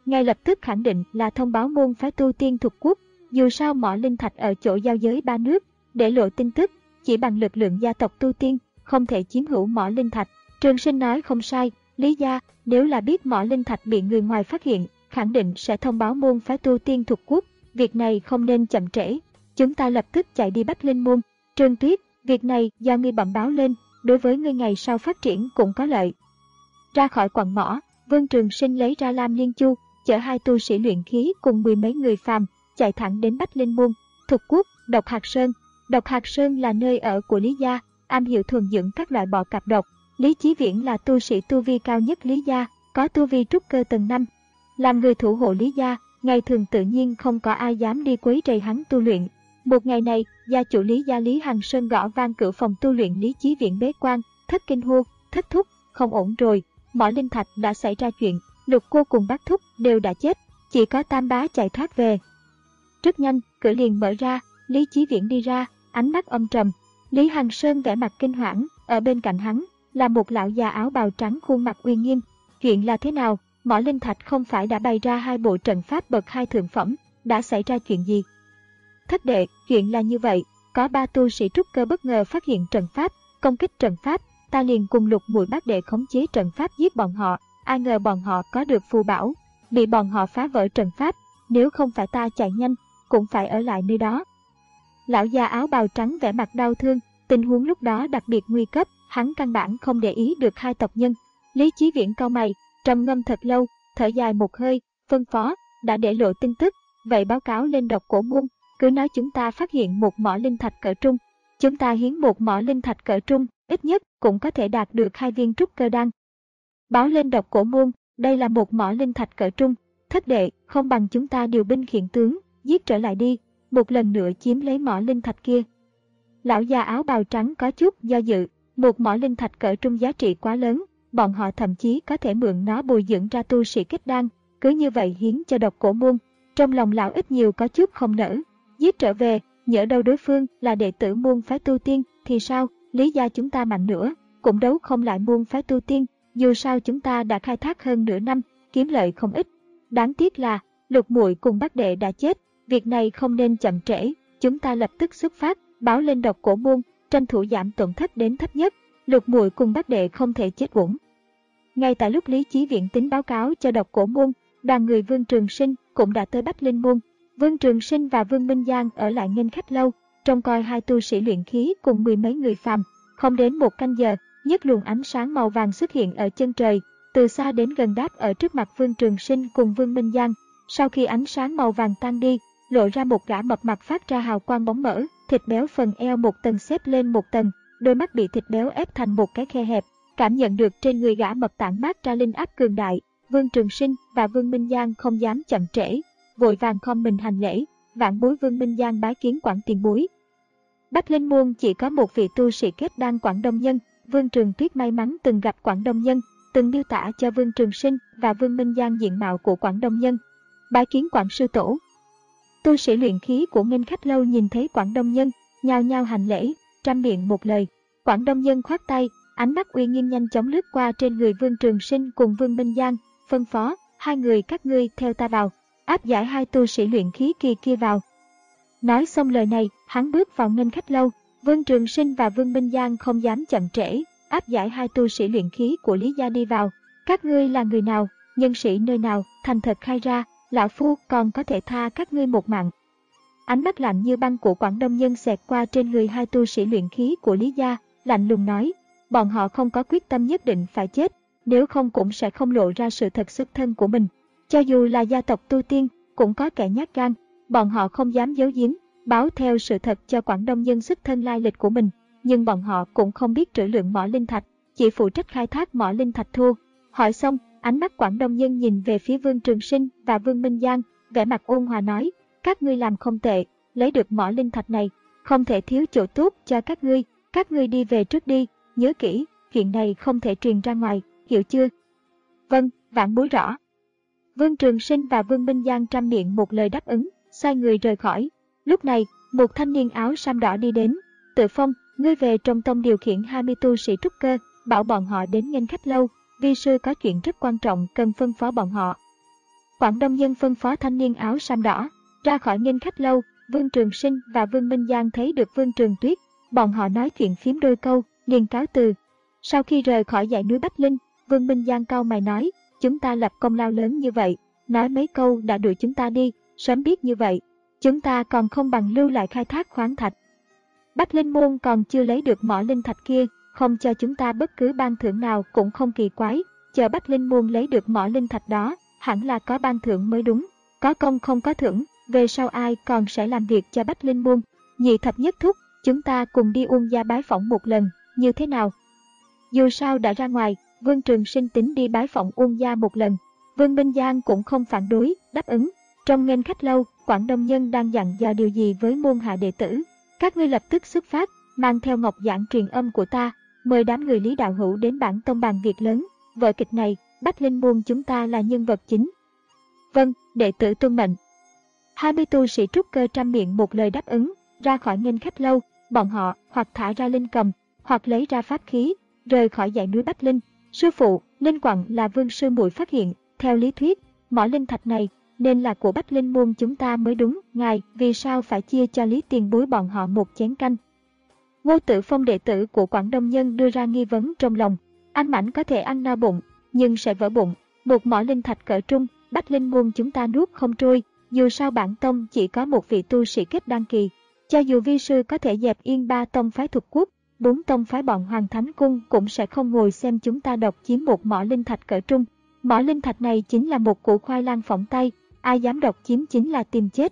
ngay lập tức khẳng định là thông báo môn phái tu tiên thuộc quốc. Dù sao mỏ linh thạch ở chỗ giao giới ba nước, để lộ tin tức, chỉ bằng lực lượng gia tộc tu tiên, không thể chiếm hữu mỏ linh thạch. Trường Sinh nói không sai, Lý gia, nếu là biết mỏ linh thạch bị người ngoài phát hiện, khẳng định sẽ thông báo môn phái tu tiên thuộc quốc, việc này không nên chậm trễ. Chúng ta lập tức chạy đi Bách Linh môn. Trương Tuyết, việc này do ngươi bẩm báo lên, đối với ngươi ngày sau phát triển cũng có lợi. Ra khỏi quặng mỏ, Vương Trường Sinh lấy ra Lam Liên Chu, chở hai tu sĩ luyện khí cùng mười mấy người phàm, chạy thẳng đến Bách Linh môn. Thuộc quốc, Độc Hạt Sơn. Độc Hạt Sơn là nơi ở của Lý gia, am hiểu thuần dưỡng các loại bọ cạp độc. Lý Chí Viễn là tu sĩ tu vi cao nhất Lý gia, có tu vi trúc cơ tầng năm. Làm người thủ hộ Lý gia, ngày thường tự nhiên không có ai dám đi quấy rầy hắn tu luyện. Một ngày này, gia chủ Lý gia Lý Hằng Sơn gõ vang cửa phòng tu luyện Lý Chí Viễn bế quan, thất kinh hô, thất thúc, không ổn rồi, mỏ linh thạch đã xảy ra chuyện, Lục cô cùng bác thúc đều đã chết, chỉ có Tam bá chạy thoát về. Rất nhanh, cửa liền mở ra, Lý Chí Viễn đi ra, ánh mắt âm trầm. Lý Hằng Sơn vẻ mặt kinh hoảng, ở bên cạnh hắn là một lão già áo bào trắng khuôn mặt uy nghiêm. Chuyện là thế nào? Mỏ linh thạch không phải đã bày ra hai bộ trận pháp bậc hai thượng phẩm, đã xảy ra chuyện gì? Thất đệ, chuyện là như vậy, có ba tu sĩ trúc cơ bất ngờ phát hiện trận pháp, công kích trận pháp, ta liền cùng Lục muội bác đệ khống chế trận pháp giết bọn họ, ai ngờ bọn họ có được phù bảo, bị bọn họ phá vỡ trận pháp, nếu không phải ta chạy nhanh, cũng phải ở lại nơi đó. Lão già áo bào trắng vẻ mặt đau thương, tình huống lúc đó đặc biệt nguy cấp, hắn căn bản không để ý được hai tộc nhân. Lý Chí Viễn cau mày, trầm ngâm thật lâu, thở dài một hơi, phân phó, đã để lộ tin tức, vậy báo cáo lên Độc Cổ môn, cứ nói chúng ta phát hiện một mỏ linh thạch cỡ trung. Chúng ta hiến một mỏ linh thạch cỡ trung, ít nhất cũng có thể đạt được hai viên trúc cơ đan. Báo lên Độc Cổ môn, đây là một mỏ linh thạch cỡ trung, thất đệ, không bằng chúng ta điều binh khiển tướng, giết trở lại đi, một lần nữa chiếm lấy mỏ linh thạch kia. Lão già áo bào trắng có chút do dự, một mỏ linh thạch cỡ trung giá trị quá lớn, bọn họ thậm chí có thể mượn nó bồi dưỡng ra tu sĩ kết đan, cứ như vậy hiến cho Độc Cổ môn. Trong lòng lão ít nhiều có chút không nỡ, giết trở về, nhỡ đâu đối phương là đệ tử môn phái tu tiên thì sao? Lý gia chúng ta mạnh nữa, cũng đấu không lại môn phái tu tiên, dù sao chúng ta đã khai thác hơn nửa năm, kiếm lợi không ít. Đáng tiếc là Lục muội cùng bác đệ đã chết, việc này không nên chậm trễ, chúng ta lập tức xuất phát, báo lên Độc Cổ môn, tranh thủ giảm tổn thất đến thấp nhất. Lục muội cùng bác đệ không thể chết uổng. Ngay tại lúc Lý Chí Viễn tính báo cáo cho Độc Cổ môn, đoàn người Vương Trường Sinh cũng đã tới Bách Linh môn. Vương Trường Sinh và Vương Minh Giang ở lại nghênh khách lâu, trông coi hai tu sĩ luyện khí cùng mười mấy người phàm. Không đến một canh giờ, nhất luồng ánh sáng màu vàng xuất hiện ở chân trời, từ xa đến gần đáp ở trước mặt Vương Trường Sinh cùng Vương Minh Giang. Sau khi ánh sáng màu vàng tan đi, lộ ra một gã mập mạp phát ra hào quang bóng mỡ, thịt béo phần eo một tầng xếp lên một tầng, đôi mắt bị thịt béo ép thành một cái khe hẹp. Cảm nhận được trên người gã mập tản mát ra linh áp cường đại, Vương Trường Sinh và Vương Minh Giang không dám chậm trễ, vội vàng khom mình hành lễ, vạn bối Vương Minh Giang bái kiến Quảng tiền bối. Bách Linh môn chỉ có một vị tu sĩ kết đan Quảng Đông Nhân, Vương Trường Tuyết may mắn từng gặp Quảng Đông Nhân, từng miêu tả cho Vương Trường Sinh và Vương Minh Giang diện mạo của Quảng Đông Nhân. Bái kiến Quảng sư tổ. Tu sĩ luyện khí của nghênh khách lâu nhìn thấy Quảng Đông Nhân, nhao nhao hành lễ, trăm miệng một lời. Quảng Đông Nhân khoát tay, ánh mắt uy nghiêm nhanh chóng lướt qua trên người Vương Trường Sinh cùng Vương Minh Giang, phân phó, hai người các ngươi theo ta vào, áp giải hai tu sĩ luyện khí kỳ kia vào. Nói xong lời này, hắn bước vào nghênh khách lâu, Vương Trường Sinh và Vương Minh Giang không dám chậm trễ, áp giải hai tu sĩ luyện khí của Lý gia đi vào. Các ngươi là người nào, nhân sĩ nơi nào, thành thật khai ra, lão phu còn có thể tha các ngươi một mạng. Ánh mắt lạnh như băng của Quảng Đông Nhân xẹt qua trên người hai tu sĩ luyện khí của Lý gia, lạnh lùng nói, bọn họ không có quyết tâm nhất định phải chết, nếu không cũng sẽ không lộ ra sự thật xuất thân của mình. Cho dù là gia tộc tu tiên, cũng có kẻ nhát gan, bọn họ không dám giấu giếm, báo theo sự thật cho Quảng Đông Nhân xuất thân lai lịch của mình, nhưng bọn họ cũng không biết trữ lượng mỏ linh thạch, chỉ phụ trách khai thác mỏ linh thạch thô. Hỏi xong, ánh mắt Quảng Đông Nhân nhìn về phía Vương Trường Sinh và Vương Minh Giang, vẻ mặt ôn hòa nói, các ngươi làm không tệ, lấy được mỏ linh thạch này, không thể thiếu chỗ tốt cho các ngươi, các ngươi đi về trước đi, nhớ kỹ, chuyện này không thể truyền ra ngoài, hiểu chưa? Vâng, vãn bối rõ. Vương Trường Sinh và Vương Minh Giang trăm miệng một lời đáp ứng, xoay người rời khỏi. Lúc này, một thanh niên áo sam đỏ đi đến, Tự Phong, ngươi về trong tông điều khiển hai mươi tu sĩ trúc cơ, bảo bọn họ đến nghênh khách lâu, vi sư có chuyện rất quan trọng cần phân phó bọn họ. Quảng Đông Nhân phân phó thanh niên áo sam đỏ ra khỏi nghênh khách lâu. Vương Trường Sinh và Vương Minh Giang thấy được Vương Trường Tuyết, bọn họ nói chuyện phím đôi câu, liền cáo từ. Sau khi rời khỏi dãy núi Bách Linh, Vương Minh Giang cau mày nói, chúng ta lập công lao lớn như vậy, nói mấy câu đã đuổi chúng ta đi, sớm biết như vậy, chúng ta còn không bằng lưu lại khai thác khoáng thạch. Bách Linh Môn còn chưa lấy được mỏ linh thạch kia, không cho chúng ta bất cứ ban thưởng nào cũng không kỳ quái, chờ Bách Linh Môn lấy được mỏ linh thạch đó, hẳn là có ban thưởng mới đúng, có công không có thưởng, về sau ai còn sẽ làm việc cho Bách Linh Môn. Nhị thập nhất thúc, chúng ta cùng đi Uông gia bái phỏng một lần, như thế nào? Dù sao đã ra ngoài, Vương Trường Sinh tính đi bái phỏng Uông gia một lần. Vương Minh Giang cũng không phản đối, đáp ứng. Trong nghênh khách lâu, Quảng Đông Nhân đang dặn dò điều gì với môn hạ đệ tử. Các ngươi lập tức xuất phát, mang theo ngọc giảng truyền âm của ta, mời đám người Lý Đạo Hữu đến bản tông bàn việc lớn. Vở kịch này, Bách Linh Môn chúng ta là nhân vật chính. Vâng, đệ tử tuân mệnh. hai mươi tu sĩ trúc cơ trăm miệng một lời đáp ứng, ra khỏi nghênh khách lâu, bọn họ hoặc thả ra linh cầm, hoặc lấy ra pháp khí, rời khỏi dãy núi Bách Linh. Sư phụ, linh quặng là Vương sư muội phát hiện, theo lý thuyết, mỏ linh thạch này nên là của Bách Linh Môn chúng ta mới đúng, ngài vì sao phải chia cho Lý tiền bối bọn họ một chén canh? Ngô Tử Phong đệ tử của Quảng Đông Nhân đưa ra nghi vấn trong lòng, ăn mảnh có thể ăn no bụng, nhưng sẽ vỡ bụng, một mỏ linh thạch cỡ trung, Bách Linh Môn chúng ta nuốt không trôi, dù sao bản tông chỉ có một vị tu sĩ kết đăng kỳ, cho dù vi sư có thể dẹp yên ba tông phái thuộc quốc, bốn tông phái bọn Hoàng Thánh Cung cũng sẽ không ngồi xem chúng ta độc chiếm một mỏ linh thạch cỡ trung. Mỏ linh thạch này chính là một củ khoai lang phỏng tay, ai dám độc chiếm chính là tìm chết.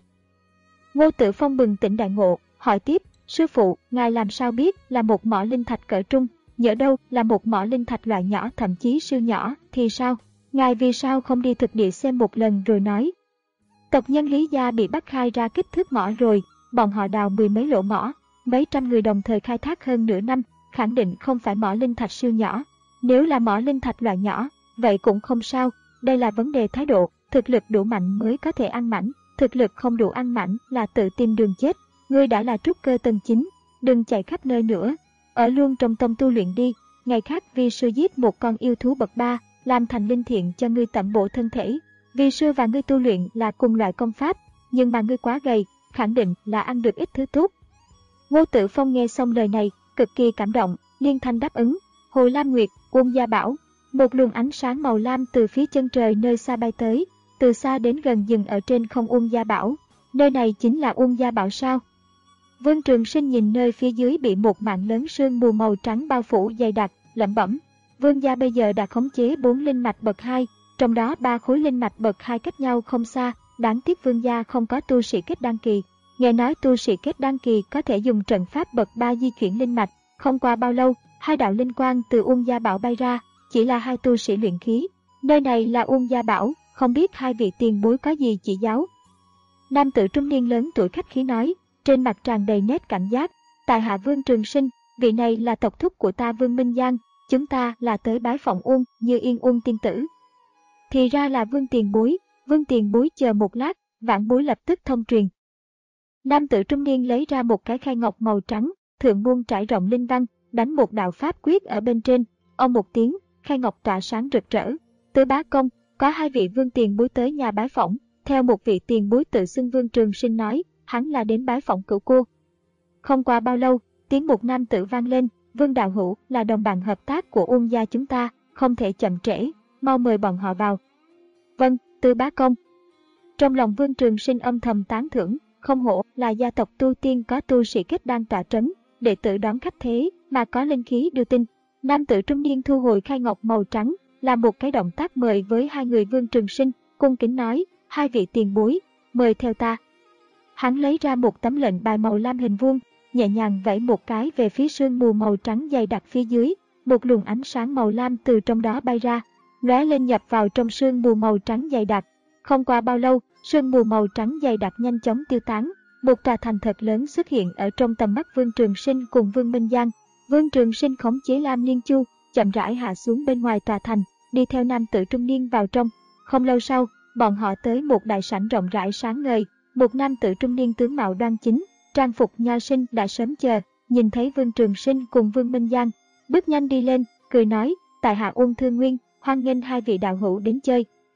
Ngô Tử Phong bừng tỉnh đại ngộ, hỏi tiếp, sư phụ, ngài làm sao biết là một mỏ linh thạch cỡ trung, nhỡ đâu là một mỏ linh thạch loại nhỏ thậm chí siêu nhỏ thì sao? Ngài vì sao không đi thực địa xem một lần rồi nói? Tộc nhân Lý gia bị bắt khai ra kích thước mỏ rồi, bọn họ đào mười mấy lỗ mỏ, mấy trăm người đồng thời khai thác hơn nửa năm, khẳng định không phải mỏ linh thạch siêu nhỏ. Nếu là mỏ linh thạch loại nhỏ, vậy cũng không sao, đây là vấn đề thái độ, thực lực đủ mạnh mới có thể ăn mảnh, thực lực không đủ ăn mảnh là tự tìm đường chết. Ngươi đã là trúc cơ tầng chín, đừng chạy khắp nơi nữa, ở luôn trong tông tu luyện đi, ngày khác vi sư giết một con yêu thú bậc ba, làm thành linh thiện cho ngươi tẩm bổ thân thể. Vi sư và ngươi tu luyện là cùng loại công pháp, nhưng mà ngươi quá gầy, khẳng định là ăn được ít thứ tốt. Ngô Tử Phong nghe xong lời này, cực kỳ cảm động, liên thanh đáp ứng. Hồ Lam Nguyệt, Uông gia bảo, một luồng ánh sáng màu lam từ phía chân trời nơi xa bay tới, từ xa đến gần dừng ở trên không Uông gia bảo. Nơi này chính là Uông gia bảo sao? Vương Trường Sinh nhìn nơi phía dưới bị một mảng lớn sương mù màu trắng bao phủ dày đặc, lẩm bẩm. Vương gia bây giờ đã khống chế bốn linh mạch bậc hai, trong đó ba khối linh mạch bậc hai cách nhau không xa, đáng tiếc Vương gia không có tu sĩ kết đăng kỳ. Nghe nói tu sĩ kết đăng kỳ có thể dùng trận pháp bậc ba di chuyển linh mạch, không qua bao lâu, hai đạo linh quang từ Uông gia bảo bay ra, chỉ là hai tu sĩ luyện khí. Nơi này là Uông gia bảo, không biết hai vị tiền bối có gì chỉ giáo. Nam tử trung niên lớn tuổi khách khí nói, trên mặt tràn đầy nét cảnh giác, tại hạ Vương Trường Sinh, vị này là tộc thúc của ta Vương Minh Giang, chúng ta là tới bái phỏng Uông Như Yên Uông tiên tử. Thì ra là Vương tiền bối, Vương tiền bối chờ một lát, vãn bối lập tức thông truyền. Nam tử trung niên lấy ra một cái khay ngọc màu trắng, thượng buông trải rộng linh văn, đánh một đạo pháp quyết ở bên trên, ông một tiếng, khay ngọc tỏa sáng rực rỡ. Tứ bá công, có hai vị Vương tiền bối tới nhà bái phỏng, theo một vị tiền bối tự xưng Vương Trường Sinh nói, hắn là đến bái phỏng cửu cô. Không qua bao lâu, tiếng một nam tử vang lên, Vương đạo hữu là đồng bạn hợp tác của Uông gia chúng ta, không thể chậm trễ, mau mời bọn họ vào. Vâng, Tứ bá công. Trong lòng Vương Trường Sinh âm thầm tán thưởng, không hổ là gia tộc tu tiên có tu sĩ kết đan tọa trấn, đệ tử đón khách thế mà có linh khí đưa tin. Nam tử trung niên thu hồi khay ngọc màu trắng, làm một cái động tác mời với hai người Vương Trường Sinh, cung kính nói, hai vị tiền bối, mời theo ta. Hắn lấy ra một tấm lệnh bài màu lam hình vuông, nhẹ nhàng vẫy một cái về phía sương mù màu trắng dày đặc phía dưới, một luồng ánh sáng màu lam từ trong đó bay ra, lóe lên nhập vào trong sương mù màu trắng dày đặc. Không qua bao lâu, sương mù màu trắng dày đặc nhanh chóng tiêu tán, một tòa thành thật lớn xuất hiện ở trong tầm mắt Vương Trường Sinh cùng Vương Minh Giang. Vương Trường Sinh khống chế Lam Liên Chu, chậm rãi hạ xuống bên ngoài tòa thành, đi theo nam tử trung niên vào trong. Không lâu sau, bọn họ tới một đại sảnh rộng rãi sáng ngời, một nam tử trung niên tướng mạo đoan chính, trang phục nho sinh đã sớm chờ, nhìn thấy Vương Trường Sinh cùng Vương Minh Giang, bước nhanh đi lên, cười nói, tại hạ Uông Thương Nguyên, hoan nghênh hai vị đạo hữu đến chơi.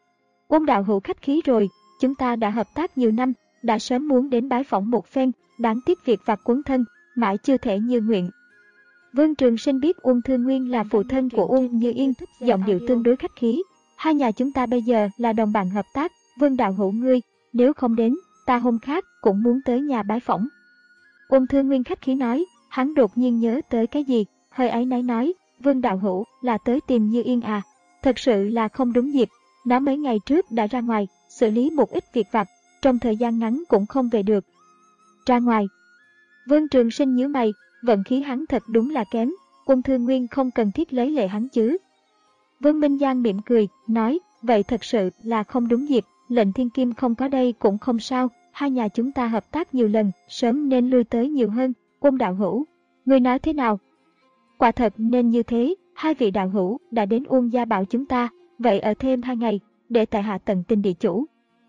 Ôn đạo hữu khách khí rồi, chúng ta đã hợp tác nhiều năm, đã sớm muốn đến bái phỏng một phen, đáng tiếc việc vặt quấn thân, mãi chưa thể như nguyện. Vương Trường Sinh biết Uông Thư Nguyên là phụ thân của Uông Như Yên, giọng điệu tương đối khách khí. Hai nhà chúng ta bây giờ là đồng bạn hợp tác, Vương đạo hữu ngươi, nếu không đến, ta hôm khác cũng muốn tới nhà bái phỏng. Uông Thư Nguyên khách khí nói, hắn đột nhiên nhớ tới cái gì, hơi áy náy nói, Vương đạo hữu là tới tìm Như Yên à, thật sự là không đúng dịp, nó mấy ngày trước đã ra ngoài, xử lý một ít việc vặt, trong thời gian ngắn cũng không về được. Ra ngoài. Vương Trường Sinh nhíu mày, vận khí hắn thật đúng là kém, Uông Thư Nguyên không cần thiết lấy lệ hắn chứ. Vương Minh Giang mỉm cười, nói, vậy thật sự là không đúng dịp, lệnh thiên kim không có đây cũng không sao, hai nhà chúng ta hợp tác nhiều lần, sớm nên lui tới nhiều hơn. Uông đạo hữu, người nói thế nào? Quả thật nên như thế, hai vị đạo hữu đã đến Uông gia bảo chúng ta, vậy ở thêm hai ngày, để tại hạ tận tình địa chủ.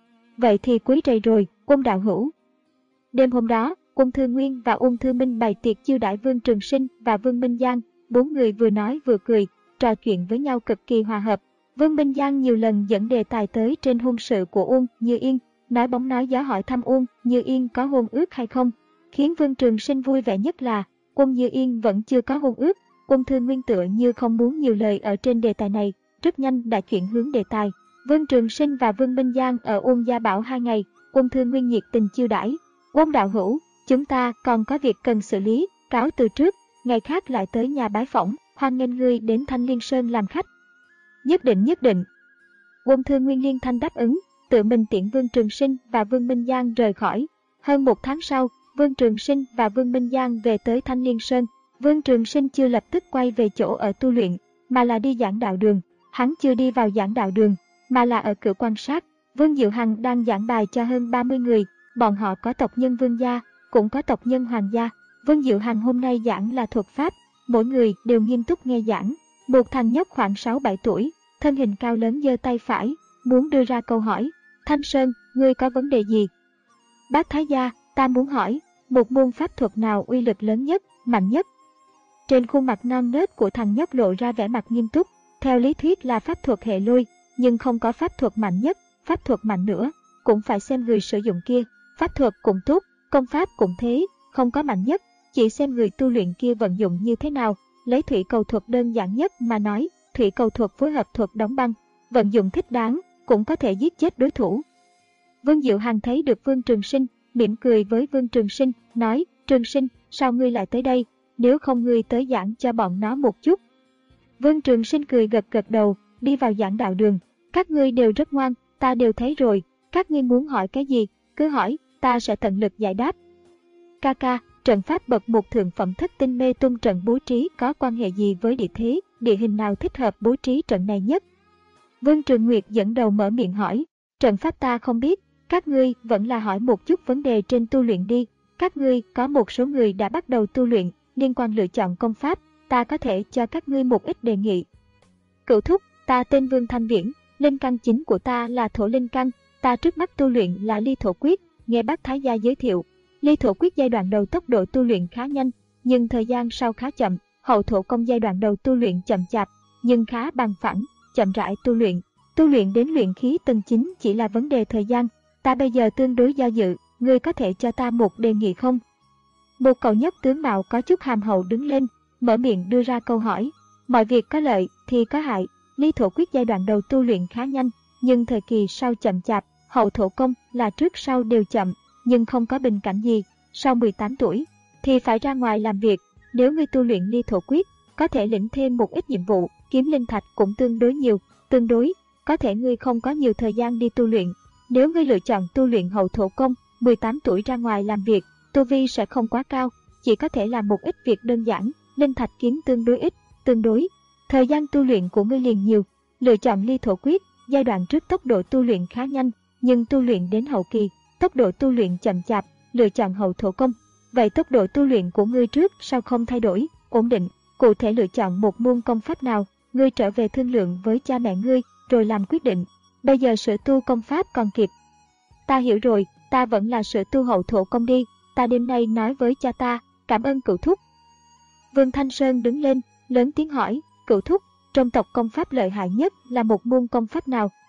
Vậy thì quý trầy rồi, Uông đạo hữu. Đêm hôm đó, Uông Thư Nguyên và Uông Thư Minh bày tiệc chiêu đãi Vương Trường Sinh và Vương Minh Giang, bốn người vừa nói vừa cười, trò chuyện với nhau cực kỳ hòa hợp. Vương Minh Giang nhiều lần dẫn đề tài tới trên hôn sự của Uông Như Yên, nói bóng nói gió hỏi thăm Uông Như Yên có hôn ước hay không. Khiến Vương Trường Sinh vui vẻ nhất là Uông Như Yên vẫn chưa có hôn ước. Uông Thư Nguyên tựa như không muốn nhiều lời ở trên đề tài này, rất nhanh đã chuyển hướng đề tài. Vương Trường Sinh và Vương Minh Giang ở Uông gia bảo hai ngày, Uông Thư Nguyên nhiệt tình chiêu đãi. Uông đạo hữu, chúng ta còn có việc cần xử lý, cáo từ trước, ngày khác lại tới nhà bái phỏng, hoan nghênh ngươi đến Thanh Liên Sơn làm khách. Nhất định nhất định. Uông Thư Nguyên liên thanh đáp ứng, tự mình tiễn Vương Trường Sinh và Vương Minh Giang rời khỏi. Hơn một tháng sau, Vương Trường Sinh và Vương Minh Giang về tới Thanh Liên Sơn. Vương Trường Sinh chưa lập tức quay về chỗ ở tu luyện, mà là đi giảng đạo đường. Hắn chưa đi vào giảng đạo đường, mà là ở cửa quan sát. Vương Diệu Hằng đang giảng bài cho hơn ba mươi người, bọn họ có tộc nhân Vương gia, cũng có tộc nhân Hoàng gia. Vương Diệu Hằng hôm nay giảng là thuật pháp, mỗi người đều nghiêm túc nghe giảng. Một thằng nhóc khoảng sáu bảy tuổi, thân hình cao lớn giơ tay phải, muốn đưa ra câu hỏi. Thanh Sơn, ngươi có vấn đề gì? Bác Thái gia, ta muốn hỏi, một môn pháp thuật nào uy lực lớn nhất, mạnh nhất? Trên khuôn mặt non nớt của thằng nhóc lộ ra vẻ mặt nghiêm túc. Theo lý thuyết là pháp thuật hệ lôi, nhưng không có pháp thuật mạnh nhất, pháp thuật mạnh nữa, cũng phải xem người sử dụng kia. Pháp thuật cũng tốt, công pháp cũng thế, không có mạnh nhất, chỉ xem người tu luyện kia vận dụng như thế nào. Lấy thủy cầu thuật đơn giản nhất mà nói, thủy cầu thuật phối hợp thuật đóng băng, vận dụng thích đáng, cũng có thể giết chết đối thủ. Vương Diệu Hằng thấy được Vương Trường Sinh, mỉm cười với Vương Trường Sinh, nói, Trường Sinh, sao ngươi lại tới đây, nếu không ngươi tới giảng cho bọn nó một chút. Vương Trường Sinh cười gật gật đầu, đi vào giảng đạo đường, các ngươi đều rất ngoan, ta đều thấy rồi, các ngươi muốn hỏi cái gì, cứ hỏi, ta sẽ tận lực giải đáp. Ca ca, trận pháp bậc một thượng phẩm thất tinh mê tung trận bố trí có quan hệ gì với địa thế, địa hình nào thích hợp bố trí trận này nhất? Vương Trường Nguyệt dẫn đầu mở miệng hỏi, trận pháp ta không biết, các ngươi vẫn là hỏi một chút vấn đề trên tu luyện đi, các ngươi có một số người đã bắt đầu tu luyện, liên quan lựa chọn công pháp, ta có thể cho các ngươi một ít đề nghị. Cửu thúc, ta tên Vương Thanh Viễn, linh căn chính của ta là thổ linh căn, ta trước mắt tu luyện là ly thổ quyết, nghe bác Thái gia giới thiệu. Ly thổ quyết giai đoạn đầu tốc độ tu luyện khá nhanh, nhưng thời gian sau khá chậm, hậu thổ công giai đoạn đầu tu luyện chậm chạp, nhưng khá bằng phẳng, chậm rãi tu luyện. Tu luyện đến luyện khí tầng chín chỉ là vấn đề thời gian, ta bây giờ tương đối do dự, ngươi có thể cho ta một đề nghị không? Một cậu nhóc tướng mạo có chút hàm hậu đứng lên, mở miệng đưa ra câu hỏi. Mọi việc có lợi thì có hại, ly thổ quyết giai đoạn đầu tu luyện khá nhanh, nhưng thời kỳ sau chậm chạp, hậu thổ công là trước sau đều chậm, nhưng không có bình cảnh gì. Sau mười tám tuổi thì phải ra ngoài làm việc, nếu ngươi tu luyện ly thổ quyết, có thể lĩnh thêm một ít nhiệm vụ, kiếm linh thạch cũng tương đối nhiều, tương đối, có thể ngươi không có nhiều thời gian đi tu luyện. Nếu ngươi lựa chọn tu luyện hậu thổ công, mười tám tuổi ra ngoài làm việc, tu vi sẽ không quá cao, chỉ có thể làm một ít việc đơn giản, linh thạch kiếm tương đối ít, tương đối, thời gian tu luyện của ngươi liền nhiều. Lựa chọn ly thổ quyết, giai đoạn trước tốc độ tu luyện khá nhanh, nhưng tu luyện đến hậu kỳ, tốc độ tu luyện chậm chạp, lựa chọn hậu thổ công. Vậy tốc độ tu luyện của ngươi trước sau không thay đổi, ổn định, cụ thể lựa chọn một môn công pháp nào, ngươi trở về thương lượng với cha mẹ ngươi, rồi làm quyết định. Bây giờ sửa tu công pháp còn kịp. Ta hiểu rồi, ta vẫn là sửa tu hậu thổ công đi, ta đêm nay nói với cha ta, cảm ơn cửu thúc. Vương Thanh Sơn đứng lên, lớn tiếng hỏi, cửu thúc, trong tộc công pháp lợi hại nhất là một môn công pháp nào?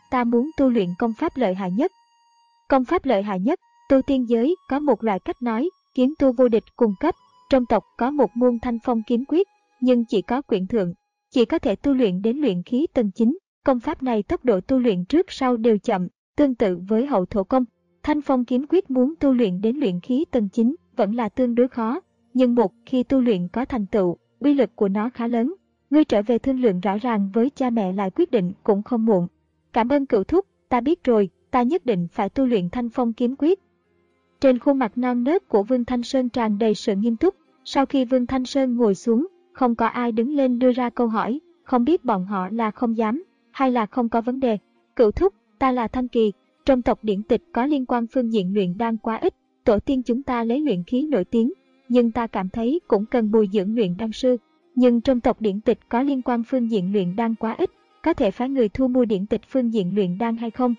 ta muốn tu luyện công pháp lợi hại nhất. Công pháp lợi hại nhất, tu tiên giới có một loại cách nói, kiếm tu vô địch cùng cấp. Trong tộc có một môn Thanh Phong kiếm quyết, nhưng chỉ có quyển thượng, chỉ có thể tu luyện đến luyện khí tầng chín. Công pháp này tốc độ tu luyện trước sau đều chậm, tương tự với hậu thổ công. Thanh Phong kiếm quyết muốn tu luyện đến luyện khí tầng chín vẫn là tương đối khó, nhưng một khi tu luyện có thành tựu, uy lực của nó khá lớn. Ngươi trở về thương lượng rõ ràng với cha mẹ lại quyết định cũng không muộn. Cảm ơn cựu thúc, ta biết rồi, ta nhất định phải tu luyện Thanh Phong kiếm quyết. Trên khuôn mặt non nớt của Vương Thanh Sơn tràn đầy sự nghiêm túc. Sau khi Vương Thanh Sơn ngồi xuống, không có ai đứng lên đưa ra câu hỏi, không biết bọn họ là không dám, hay là không có vấn đề. Cựu thúc, ta là Thanh Kỳ, trong tộc điển tịch có liên quan phương diện luyện đan quá ít, tổ tiên chúng ta lấy luyện khí nổi tiếng, nhưng ta cảm thấy cũng cần bồi dưỡng luyện đan sư. Nhưng trong tộc điển tịch có liên quan phương diện luyện đan quá ít, có thể phái người thu mua điển tịch phương diện luyện đan hay không?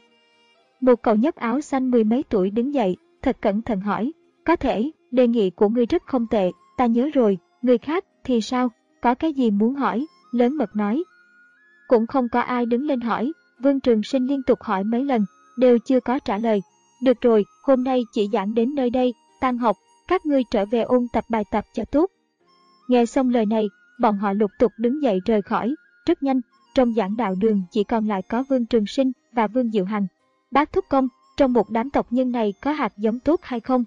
Một cậu nhóc áo xanh mười mấy tuổi đứng dậy, thật cẩn thận hỏi, có thể, đề nghị của ngươi rất không tệ, ta nhớ rồi, người khác thì sao, có cái gì muốn hỏi, lớn mật nói. Cũng không có ai đứng lên hỏi, Vương Trường Sinh liên tục hỏi mấy lần, đều chưa có trả lời. Được rồi, hôm nay chỉ giảng đến nơi đây, tan học, các ngươi trở về ôn tập bài tập cho tốt. Nghe xong lời này, bọn họ lục tục đứng dậy rời khỏi, rất nhanh, trong giảng đạo đường chỉ còn lại có Vương Trường Sinh và Vương Diệu Hằng. Bác thúc công, trong một đám tộc nhân này có hạt giống tốt hay không?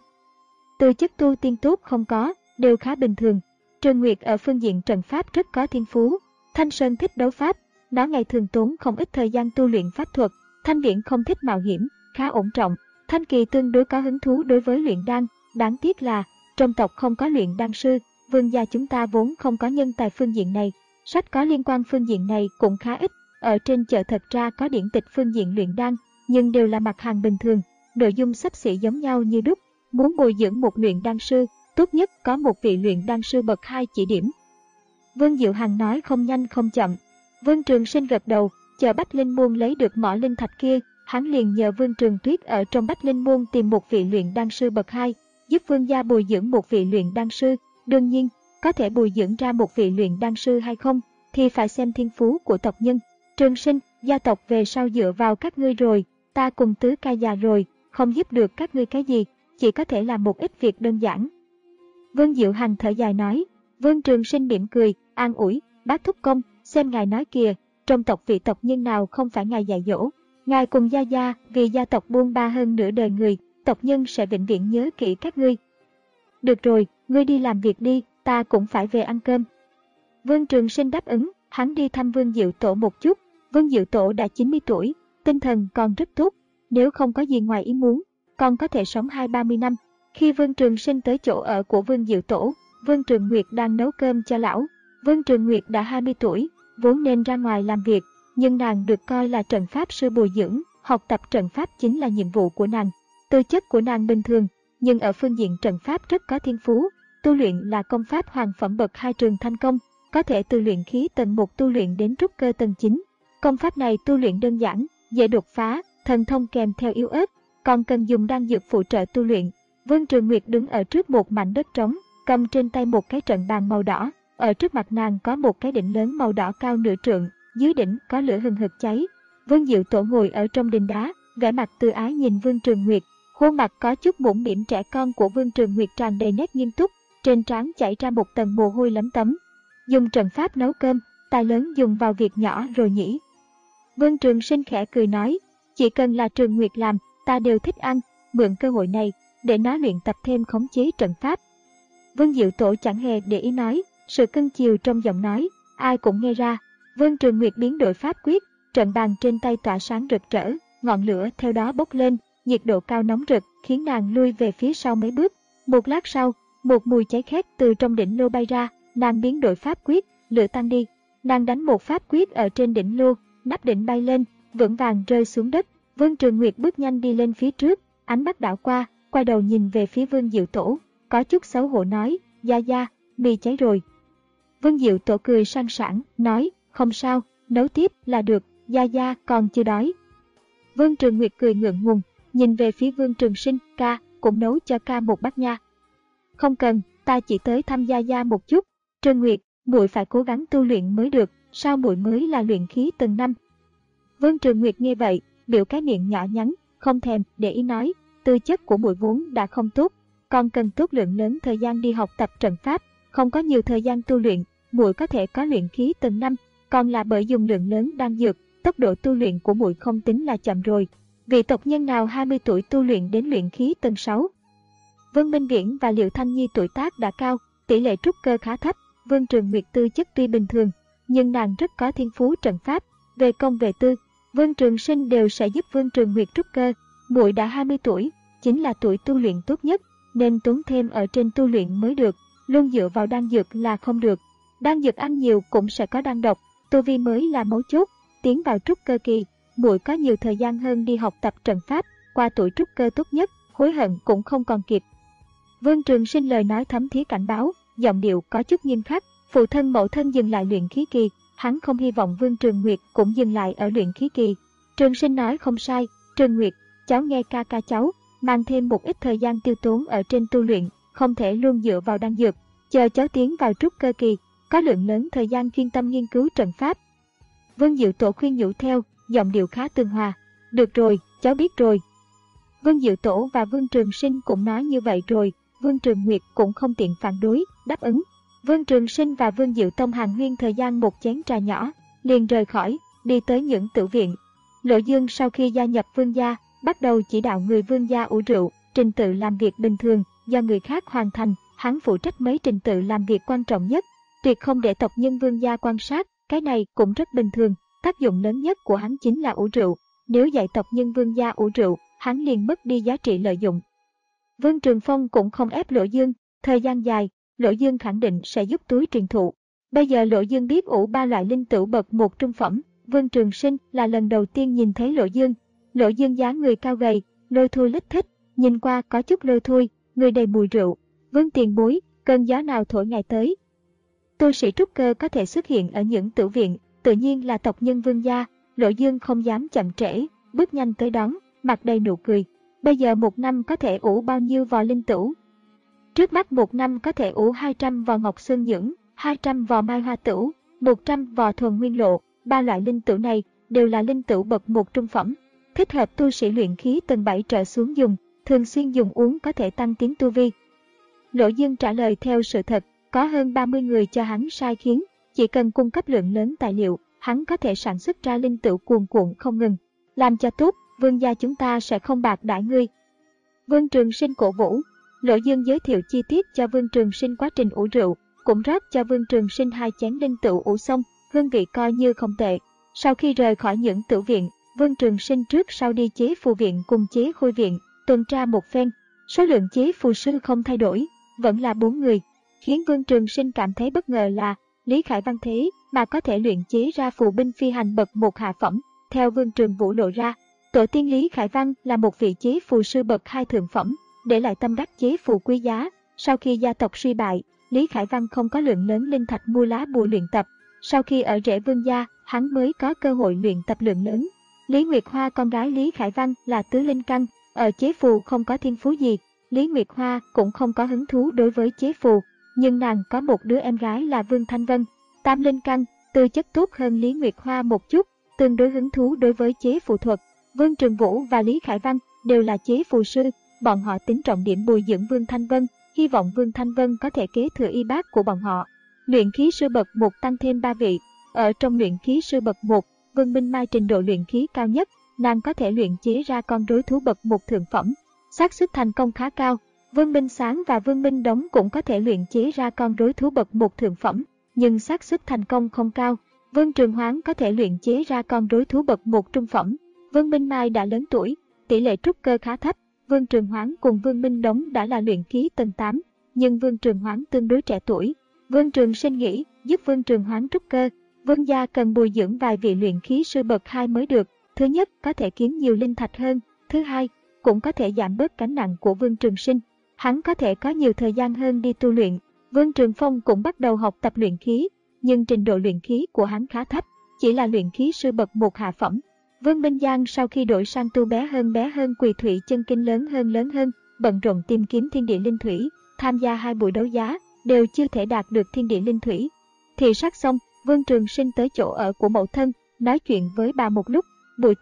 Tư chất tu tiên tốt không có, đều khá bình thường. Trương Nguyệt ở phương diện trận pháp rất có thiên phú. Thanh Sơn thích đấu pháp, nó ngày thường tốn không ít thời gian tu luyện pháp thuật. Thanh Viễn không thích mạo hiểm, khá ổn trọng. Thanh Kỳ tương đối có hứng thú đối với luyện đan, đáng tiếc là trong tộc không có luyện đan sư. Vương gia chúng ta vốn không có nhân tài phương diện này. Sách có liên quan phương diện này cũng khá ít. Ở trên chợ thật ra có điển tịch phương diện luyện đan, nhưng đều là mặt hàng bình thường, nội dung xấp xỉ giống nhau như đúc. Muốn bồi dưỡng một luyện đan sư, tốt nhất có một vị luyện đan sư bậc hai chỉ điểm. Vương Diệu Hằng nói không nhanh không chậm. Vương Trường Sinh gật đầu, chờ Bách Linh Môn lấy được mỏ linh thạch kia, hắn liền nhờ Vương Trường Tuyết ở trong Bách Linh Môn tìm một vị luyện đan sư bậc hai, giúp Vương gia bồi dưỡng một vị luyện đan sư. Đương nhiên, có thể bồi dưỡng ra một vị luyện đan sư hay không, thì phải xem thiên phú của tộc nhân. Trường Sinh, gia tộc về sau dựa vào các ngươi rồi, ta cùng tứ ca già rồi, không giúp được các ngươi cái gì, chỉ có thể làm một ít việc đơn giản. Vương Diệu Hằng thở dài nói. Vương Trường Sinh mỉm cười, an ủi, bác thúc công, xem ngài nói kìa, trong tộc vị tộc nhân nào không phải ngài dạy dỗ. Ngài cùng gia gia vì gia tộc buôn ba hơn nửa đời người, tộc nhân sẽ vĩnh viễn nhớ kỹ các ngươi. Được rồi, ngươi đi làm việc đi, ta cũng phải về ăn cơm. Vương Trường Sinh đáp ứng, hắn đi thăm Vương Diệu Tổ một chút. Vương Diệu Tổ đã chín mươi tuổi, tinh thần còn rất tốt, nếu không có gì ngoài ý muốn, còn có thể sống hai ba mươi năm. Khi Vương Trường Sinh tới chỗ ở của Vương Diệu Tổ, Vương Trường Nguyệt đang nấu cơm cho lão. Vương Trường Nguyệt đã hai mươi tuổi, vốn nên ra ngoài làm việc, nhưng nàng được coi là trận pháp sư bồi dưỡng, học tập trận pháp chính là nhiệm vụ của nàng. Tư chất của nàng bình thường, nhưng ở phương diện trận pháp rất có thiên phú, tu luyện là công pháp hoàng phẩm bậc hai Trường Thanh Công, có thể từ luyện khí tầng một tu luyện đến trúc cơ tầng chín. Công pháp này tu luyện đơn giản, dễ đột phá, thần thông kèm theo yếu ớt, còn cần dùng đan dược phụ trợ tu luyện. Vương Trường Nguyệt đứng ở trước một mảnh đất trống, cầm trên tay một cái trận bàn màu đỏ, ở trước mặt nàng có một cái đỉnh lớn màu đỏ cao nửa trượng, dưới đỉnh có lửa hừng hực cháy. Vương Diệu Tổ ngồi ở trong đình đá, vẻ mặt từ ái nhìn Vương Trường Nguyệt, khuôn mặt có chút mũm mĩm trẻ con của Vương Trường Nguyệt tràn đầy nét nghiêm túc, trên trán chảy ra một tầng mồ hôi lấm tấm. Dùng trận pháp nấu cơm, tài lớn dùng vào việc nhỏ rồi nhỉ? Vương Trường Sinh khẽ cười nói, chỉ cần là Trường Nguyệt làm, ta đều thích ăn, mượn cơ hội này, để nó luyện tập thêm khống chế trận pháp. Vương Diệu Tổ chẳng hề để ý nói, sự cưng chiều trong giọng nói, ai cũng nghe ra. Vương Trường Nguyệt biến đổi pháp quyết, trận bàn trên tay tỏa sáng rực rỡ, ngọn lửa theo đó bốc lên, nhiệt độ cao nóng rực, khiến nàng lui về phía sau mấy bước. Một lát sau, một mùi cháy khét từ trong đỉnh lô bay ra, nàng biến đổi pháp quyết, lửa tăng đi. Nàng đánh một pháp quyết ở trên đỉnh lô, nắp đỉnh bay lên, vững vàng rơi xuống đất. Vương Trường Nguyệt bước nhanh đi lên phía trước, ánh mắt đảo qua, quay đầu nhìn về phía Vương Diệu Tổ, có chút xấu hổ nói, gia gia, mì cháy rồi. Vương Diệu Tổ cười sang sảng, nói, không sao, nấu tiếp là được, gia gia còn chưa đói. Vương Trường Nguyệt cười ngượng ngùng, nhìn về phía Vương Trường Sinh, ca, cũng nấu cho ca một bát nha. Không cần, ta chỉ tới thăm gia gia một chút. Trường Nguyệt, muội phải cố gắng tu luyện mới được, sao muội mới là luyện khí tầng năm? Vương Trường Nguyệt nghe vậy, biểu cái miệng nhỏ nhắn, không thèm để ý nói, tư chất của muội vốn đã không tốt, còn cần tốt lượng lớn thời gian đi học tập trận pháp, không có nhiều thời gian tu luyện, muội có thể có luyện khí tầng năm, còn là bởi dùng lượng lớn đan dược, tốc độ tu luyện của muội không tính là chậm rồi. Vị tộc nhân nào hai mươi tuổi tu luyện đến luyện khí tầng sáu? Vân Minh Viễn và Liệu Thanh Nhi tuổi tác đã cao, tỷ lệ trúc cơ khá thấp. Vương Trường Nguyệt tư chất tuy bình thường, nhưng nàng rất có thiên phú trận pháp. Về công về tư, Vương Trường Sinh đều sẽ giúp Vương Trường Nguyệt trúc cơ. Muội đã hai mươi tuổi, chính là tuổi tu luyện tốt nhất, nên tốn thêm ở trên tu luyện mới được. Luôn dựa vào đan dược là không được. Đan dược ăn nhiều cũng sẽ có đan độc, tu vi mới là mấu chốt. Tiến vào trúc cơ kỳ, muội có nhiều thời gian hơn đi học tập trận pháp, qua tuổi trúc cơ tốt nhất, hối hận cũng không còn kịp. Vương Trường Sinh lời nói thấm thía cảnh báo, giọng điệu có chút nghiêm khắc. Phụ thân mẫu thân dừng lại luyện khí kỳ, hắn không hy vọng Vương Trường Nguyệt cũng dừng lại ở luyện khí kỳ. Trường Sinh nói không sai, Trường Nguyệt, cháu nghe ca ca cháu, mang thêm một ít thời gian tiêu tốn ở trên tu luyện, không thể luôn dựa vào đan dược. Chờ cháu tiến vào trúc cơ kỳ, có lượng lớn thời gian chuyên tâm nghiên cứu trận pháp. Vương Diệu Tổ khuyên nhủ theo, giọng điệu khá tương hòa. Được rồi, cháu biết rồi. Vương Diệu Tổ và Vương Trường Sinh cũng nói như vậy rồi, Vương Trường Nguyệt cũng không tiện phản đối, đáp ứng. Vương Trường Sinh và Vương Diệu Tông hàn huyên thời gian một chén trà nhỏ, liền rời khỏi, đi tới những tử viện. Lộ Dương sau khi gia nhập Vương gia, bắt đầu chỉ đạo người Vương gia ủ rượu, trình tự làm việc bình thường, do người khác hoàn thành, hắn phụ trách mấy trình tự làm việc quan trọng nhất, tuyệt không để tộc nhân Vương gia quan sát, cái này cũng rất bình thường, tác dụng lớn nhất của hắn chính là ủ rượu, nếu dạy tộc nhân Vương gia ủ rượu, hắn liền mất đi giá trị lợi dụng. Vương Trường Phong cũng không ép Lộ Dương, thời gian dài, Lộ Dương khẳng định sẽ giúp túi truyền thụ. Bây giờ Lộ Dương biết ủ ba loại linh tửu bậc một trung phẩm, Vương Trường Sinh là lần đầu tiên nhìn thấy Lộ Dương. Lộ Dương dáng người cao gầy, lôi thôi lít thích, nhìn qua có chút lôi thôi, người đầy mùi rượu. Vương tiền bối, cơn gió nào thổi ngày tới? Tu sĩ trúc cơ có thể xuất hiện ở những tử viện, tự nhiên là tộc nhân Vương gia. Lộ Dương không dám chậm trễ, bước nhanh tới đón, mặt đầy nụ cười. Bây giờ một năm có thể ủ bao nhiêu vò linh tửu? Trước mắt một năm có thể ủ hai trăm vò ngọc sơn nhưỡng, hai trăm vò mai hoa tửu, một trăm vò thuần nguyên lộ. Ba loại linh tửu này đều là linh tửu bậc một trung phẩm, thích hợp tu sĩ luyện khí tầng bảy trở xuống dùng, thường xuyên dùng uống có thể tăng tiến tu vi. Lộ Dương trả lời theo sự thật, có hơn ba mươi người cho hắn sai khiến, chỉ cần cung cấp lượng lớn tài liệu, hắn có thể sản xuất ra linh tửu cuồn cuộn không ngừng. Làm cho tốt, Vương gia chúng ta sẽ không bạc đãi ngươi. Vương Trường Sinh cổ vũ. Lộ Dương giới thiệu chi tiết cho Vương Trường Sinh quá trình ủ rượu, cũng rót cho Vương Trường Sinh hai chén linh tửu ủ xong, hương vị coi như không tệ. Sau khi rời khỏi những tử viện, Vương Trường Sinh trước sau đi chế phù viện cùng chế khôi viện, tuần tra một phen. Số lượng chế phù sư không thay đổi, vẫn là bốn người. Khiến Vương Trường Sinh cảm thấy bất ngờ là Lý Khải Văn thế mà có thể luyện chế ra phù binh phi hành bậc một hạ phẩm. Theo Vương Trường Vũ lộ ra, tổ tiên Lý Khải Văn là một vị chế phù sư bậc hai thượng phẩm, để lại tâm đắc chế phù quý giá. Sau khi gia tộc suy bại, Lý Khải Văn không có lượng lớn linh thạch mua lá bùa luyện tập. Sau khi ở rễ Vương gia, hắn mới có cơ hội luyện tập lượng lớn. Lý Nguyệt Hoa con gái Lý Khải Văn là tứ linh căn, ở chế phù không có thiên phú gì. Lý Nguyệt Hoa cũng không có hứng thú đối với chế phù, nhưng nàng có một đứa em gái là Vương Thanh Vân, tam linh căn, tư chất tốt hơn Lý Nguyệt Hoa một chút, tương đối hứng thú đối với chế phù thuật. Vương Trường Vũ và Lý Khải Văn đều là chế phù sư, bọn họ tính trọng điểm bồi dưỡng Vương Thanh Vân, hy vọng Vương Thanh Vân có thể kế thừa y bát của bọn họ. Luyện khí sư bậc một tăng thêm ba vị. Ở trong luyện khí sư bậc một, Vương Minh Mai trình độ luyện khí cao nhất, nàng có thể luyện chế ra con rối thú bậc một thượng phẩm, xác suất thành công khá cao. Vương Minh Sáng và Vương Minh Đống cũng có thể luyện chế ra con rối thú bậc một thượng phẩm, nhưng xác suất thành công không cao. Vương Trường Hoáng có thể luyện chế ra con rối thú bậc một trung phẩm. Vương Minh Mai đã lớn tuổi, tỷ lệ trúc cơ khá thấp. Vương Trường Hoáng cùng Vương Minh Đống đã là luyện khí tầng tám, nhưng Vương Trường Hoáng tương đối trẻ tuổi. Vương Trường Sinh nghĩ giúp Vương Trường Hoáng trúc cơ, Vương gia cần bồi dưỡng vài vị luyện khí sư bậc hai mới được. Thứ nhất, có thể kiếm nhiều linh thạch hơn. Thứ hai, cũng có thể giảm bớt gánh nặng của Vương Trường Sinh. Hắn có thể có nhiều thời gian hơn đi tu luyện. Vương Trường Phong cũng bắt đầu học tập luyện khí, nhưng trình độ luyện khí của hắn khá thấp, chỉ là luyện khí sư bậc một hạ phẩm. Vương Minh Giang sau khi đổi sang tu bé hơn bé hơn quỳ thủy chân kinh lớn hơn lớn hơn, bận rộn tìm kiếm thiên địa linh thủy, tham gia hai buổi đấu giá, đều chưa thể đạt được thiên địa linh thủy. Thị sát xong, Vương Trường Sinh tới chỗ ở của mẫu thân, nói chuyện với bà một lúc. Buổi tối,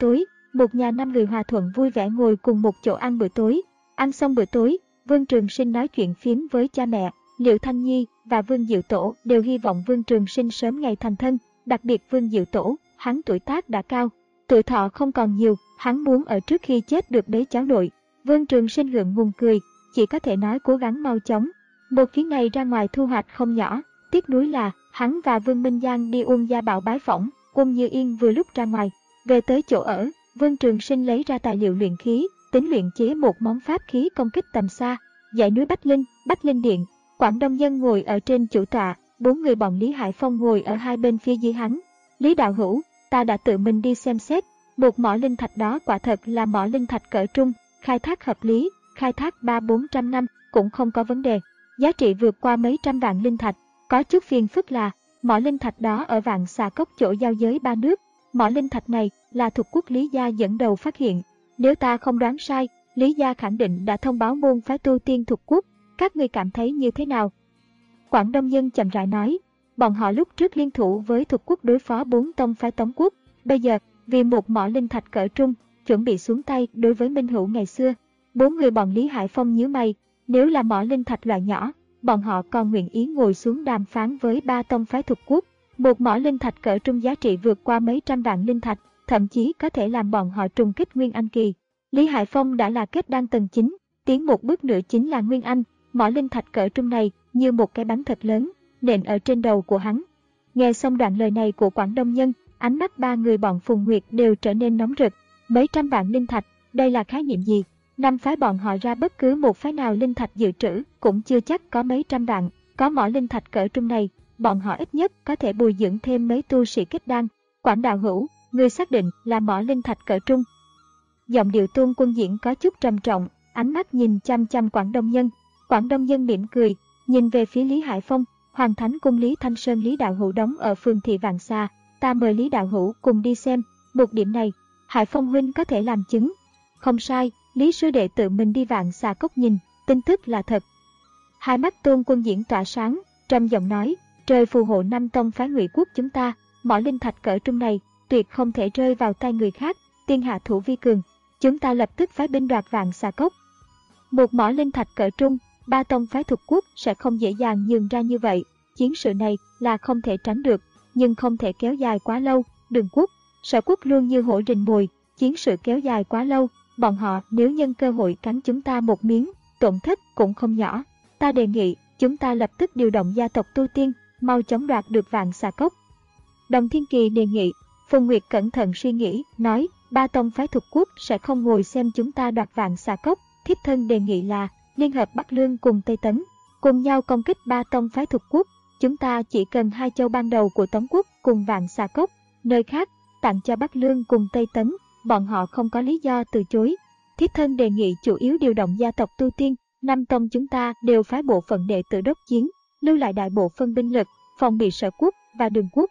một nhà năm người hòa thuận vui vẻ ngồi cùng một chỗ ăn bữa tối. Ăn xong bữa tối, Vương Trường Sinh nói chuyện phiếm với cha mẹ. Liệu Thanh Nhi và Vương Diệu Tổ đều hy vọng Vương Trường Sinh sớm ngày thành thân, đặc biệt Vương Diệu Tổ, hắn tuổi tác đã cao, tuổi thọ không còn nhiều, hắn muốn ở trước khi chết được bế cháu nội. Vương Trường Sinh ngượng ngùng cười, chỉ có thể nói cố gắng mau chóng. Một chuyến này ra ngoài thu hoạch không nhỏ, tiếc nuối là hắn và Vương Minh Giang đi Uông Gia Bảo bái phỏng, Uông Như Yên vừa lúc ra ngoài. Về tới chỗ ở, Vương Trường Sinh lấy ra tài liệu luyện khí, tính luyện chế một món pháp khí công kích tầm xa, dãy núi Bách Linh, Bách Linh Điện. Quảng Đông Nhân ngồi ở trên chủ tọa, bốn người bọn Lý Hải Phong ngồi ở hai bên phía dưới hắn. Lý đạo hữu, ta đã tự mình đi xem xét, một mỏ linh thạch đó quả thật là mỏ linh thạch cỡ trung, khai thác hợp lý, khai thác ba bốn trăm năm cũng không có vấn đề. Giá trị vượt qua mấy trăm vạn linh thạch, có chút phiền phức là mỏ linh thạch đó ở Vạn Xà Cốc chỗ giao giới ba nước. Mỏ linh thạch này là thuộc quốc Lý gia dẫn đầu phát hiện. Nếu ta không đoán sai, Lý gia khẳng định đã thông báo môn phái tu tiên thuộc quốc. Các ngươi cảm thấy như thế nào? Quảng Đông Nhân chậm rãi nói, bọn họ lúc trước liên thủ với thuộc quốc đối phó bốn tông phái Tống quốc, bây giờ vì một mỏ linh thạch cỡ trung, chuẩn bị xuống tay đối với Minh Hữu ngày xưa. Bốn người bọn Lý Hải Phong nhíu mày, nếu là mỏ linh thạch loại nhỏ, bọn họ còn nguyện ý ngồi xuống đàm phán với ba tông phái thuộc quốc. Một mỏ linh thạch cỡ trung giá trị vượt qua mấy trăm vạn linh thạch, thậm chí có thể làm bọn họ trùng kích Nguyên Anh kỳ. Lý Hải Phong đã là kết đan tầng chín, tiến một bước nữa chính là Nguyên Anh. Mỏ linh thạch cỡ trung này như một cái bánh thật lớn, nện ở trên đầu của hắn. Nghe xong đoạn lời này của Quảng Đông Nhân, ánh mắt ba người bọn Phùng Nguyệt đều trở nên nóng rực. Mấy trăm vạn linh thạch, đây là khái niệm gì? Năm phái bọn họ ra bất cứ một phái nào linh thạch dự trữ cũng chưa chắc có mấy trăm vạn. Có mỏ linh thạch cỡ trung này, bọn họ ít nhất có thể bồi dưỡng thêm mấy tu sĩ kết đan. Quảng đạo hữu, người xác định là mỏ linh thạch cỡ trung. Giọng điệu Tôn Quân Diễn có chút trầm trọng, ánh mắt nhìn chăm chăm Quảng Đông Nhân. Quảng Đông Nhân mỉm cười, nhìn về phía Lý Hải Phong. Hoàng Thánh Cung Lý Thanh Sơn Lý đạo hữu đóng ở phường thị Vạn Xà, ta mời Lý đạo hữu cùng đi xem. Một điểm này, Hải Phong huynh có thể làm chứng. Không sai, Lý sư đệ tự mình đi Vạn Xà Cốc nhìn, tin tức là thật. Hai mắt Tôn Quân Diễn tỏa sáng, trầm giọng nói, trời phù hộ năm tông phái Ngụy quốc chúng ta, mỏ linh thạch cỡ trung này tuyệt không thể rơi vào tay người khác. Tiên hạ thủ vi cường, chúng ta lập tức phái binh đoạt Vạn Xà Cốc. Một mỏ linh thạch cỡ trung, ba tông phái thuộc quốc sẽ không dễ dàng nhường ra như vậy. Chiến sự này là không thể tránh được, nhưng không thể kéo dài quá lâu. Đường quốc, Sở quốc luôn như hổ rình mồi, chiến sự kéo dài quá lâu, bọn họ nếu nhân cơ hội cắn chúng ta một miếng, tổn thất cũng không nhỏ. Ta đề nghị chúng ta lập tức điều động gia tộc tu tiên, mau chóng đoạt được Vạn Xà Cốc. Đồng Thiên Kỳ đề nghị. Phùng Nguyệt cẩn thận suy nghĩ, nói, ba tông phái thuộc quốc sẽ không ngồi xem chúng ta đoạt Vạn Xà Cốc. Thiếp thân đề nghị là liên hợp Bắc Lương cùng Tây Tấn, cùng nhau công kích ba tông phái thuộc quốc. Chúng ta chỉ cần hai châu ban đầu của Tống quốc cùng Vạn Xà Cốc, nơi khác tặng cho Bắc Lương cùng Tây Tấn, bọn họ không có lý do từ chối. Thiếp thân đề nghị chủ yếu điều động gia tộc tu tiên, năm tông chúng ta đều phái bộ phận đệ tử đốc chiến, lưu lại đại bộ phân binh lực, phòng bị Sở quốc và Đường quốc.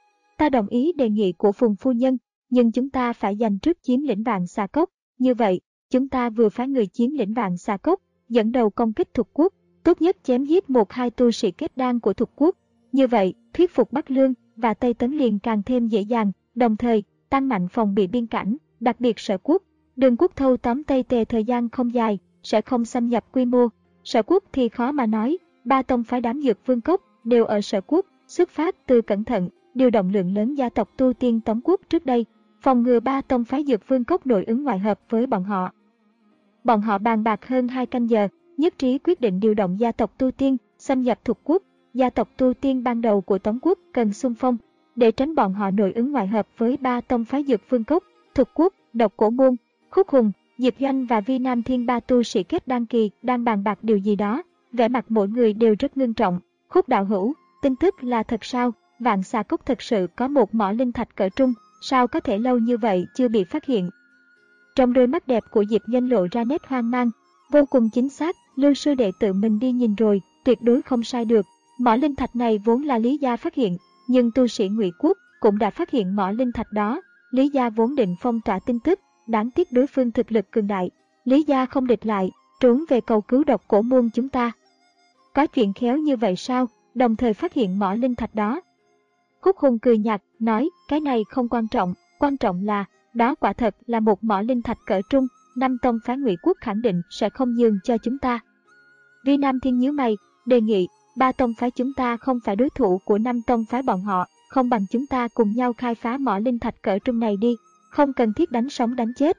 Ta đồng ý đề nghị của Phùng phu nhân, nhưng chúng ta phải giành trước chiếm lĩnh Vạn Xà Cốc. Như vậy, chúng ta vừa phái người chiếm lĩnh Vạn Xà Cốc, dẫn đầu công kích thuộc quốc, tốt nhất chém giết một hai tu sĩ kết đan của thuộc quốc. Như vậy, thuyết phục Bắc Lương và Tây Tấn liền càng thêm dễ dàng, đồng thời tăng mạnh phòng bị biên cảnh, đặc biệt Sở quốc. Đường quốc thâu tóm Tây Tề thời gian không dài, sẽ không xâm nhập quy mô. Sở quốc thì khó mà nói, ba tông phái đám Dược Vương Cốc đều ở Sở quốc, xuất phát từ cẩn thận, điều động lượng lớn gia tộc tu tiên Tống quốc trước đây, phòng ngừa ba tông phái Dược Vương Cốc nội ứng ngoại hợp với bọn họ. Bọn họ bàn bạc hơn hai canh giờ, nhất trí quyết định điều động gia tộc tu tiên, xâm nhập thuộc quốc. Gia tộc tu tiên ban đầu của Tống quốc cần xung phong, để tránh bọn họ nội ứng ngoại hợp với ba tông phái Dược Vương Cốc, thuộc quốc, Độc Cổ Môn, Khúc Hùng, Diệp Doanh và Vi Nam Thiên ba tu sĩ kết đan kỳ đang bàn bạc điều gì đó, vẻ mặt mỗi người đều rất ngưng trọng. Khúc đạo hữu, tin tức là thật sao? Vạn Xà Cốc thật sự có một mỏ linh thạch cỡ trung, sao có thể lâu như vậy chưa bị phát hiện? Trong đôi mắt đẹp của Diệp Doanh lộ ra nét hoang mang. Vô cùng chính xác, Lưu sư đệ tự mình đi nhìn rồi, tuyệt đối không sai được. Mỏ linh thạch này vốn là Lý gia phát hiện, nhưng tu sĩ Ngụy quốc cũng đã phát hiện mỏ linh thạch đó. Lý gia vốn định phong tỏa tin tức, đáng tiếc đối phương thực lực cường đại. Lý gia không địch lại, trốn về cầu cứu Độc Cổ Môn chúng ta. Có chuyện khéo như vậy sao? Đồng thời phát hiện mỏ linh thạch đó. Khúc Hùng cười nhạt, nói, cái này không quan trọng, quan trọng là Đó quả thật là một mỏ linh thạch cỡ trung, năm tông phái Ngụy Quốc khẳng định sẽ không nhường cho chúng ta. Vi Nam Thiên nhíu mày, đề nghị, ba tông phái chúng ta không phải đối thủ của năm tông phái bọn họ, không bằng chúng ta cùng nhau khai phá mỏ linh thạch cỡ trung này đi, không cần thiết đánh sống đánh chết.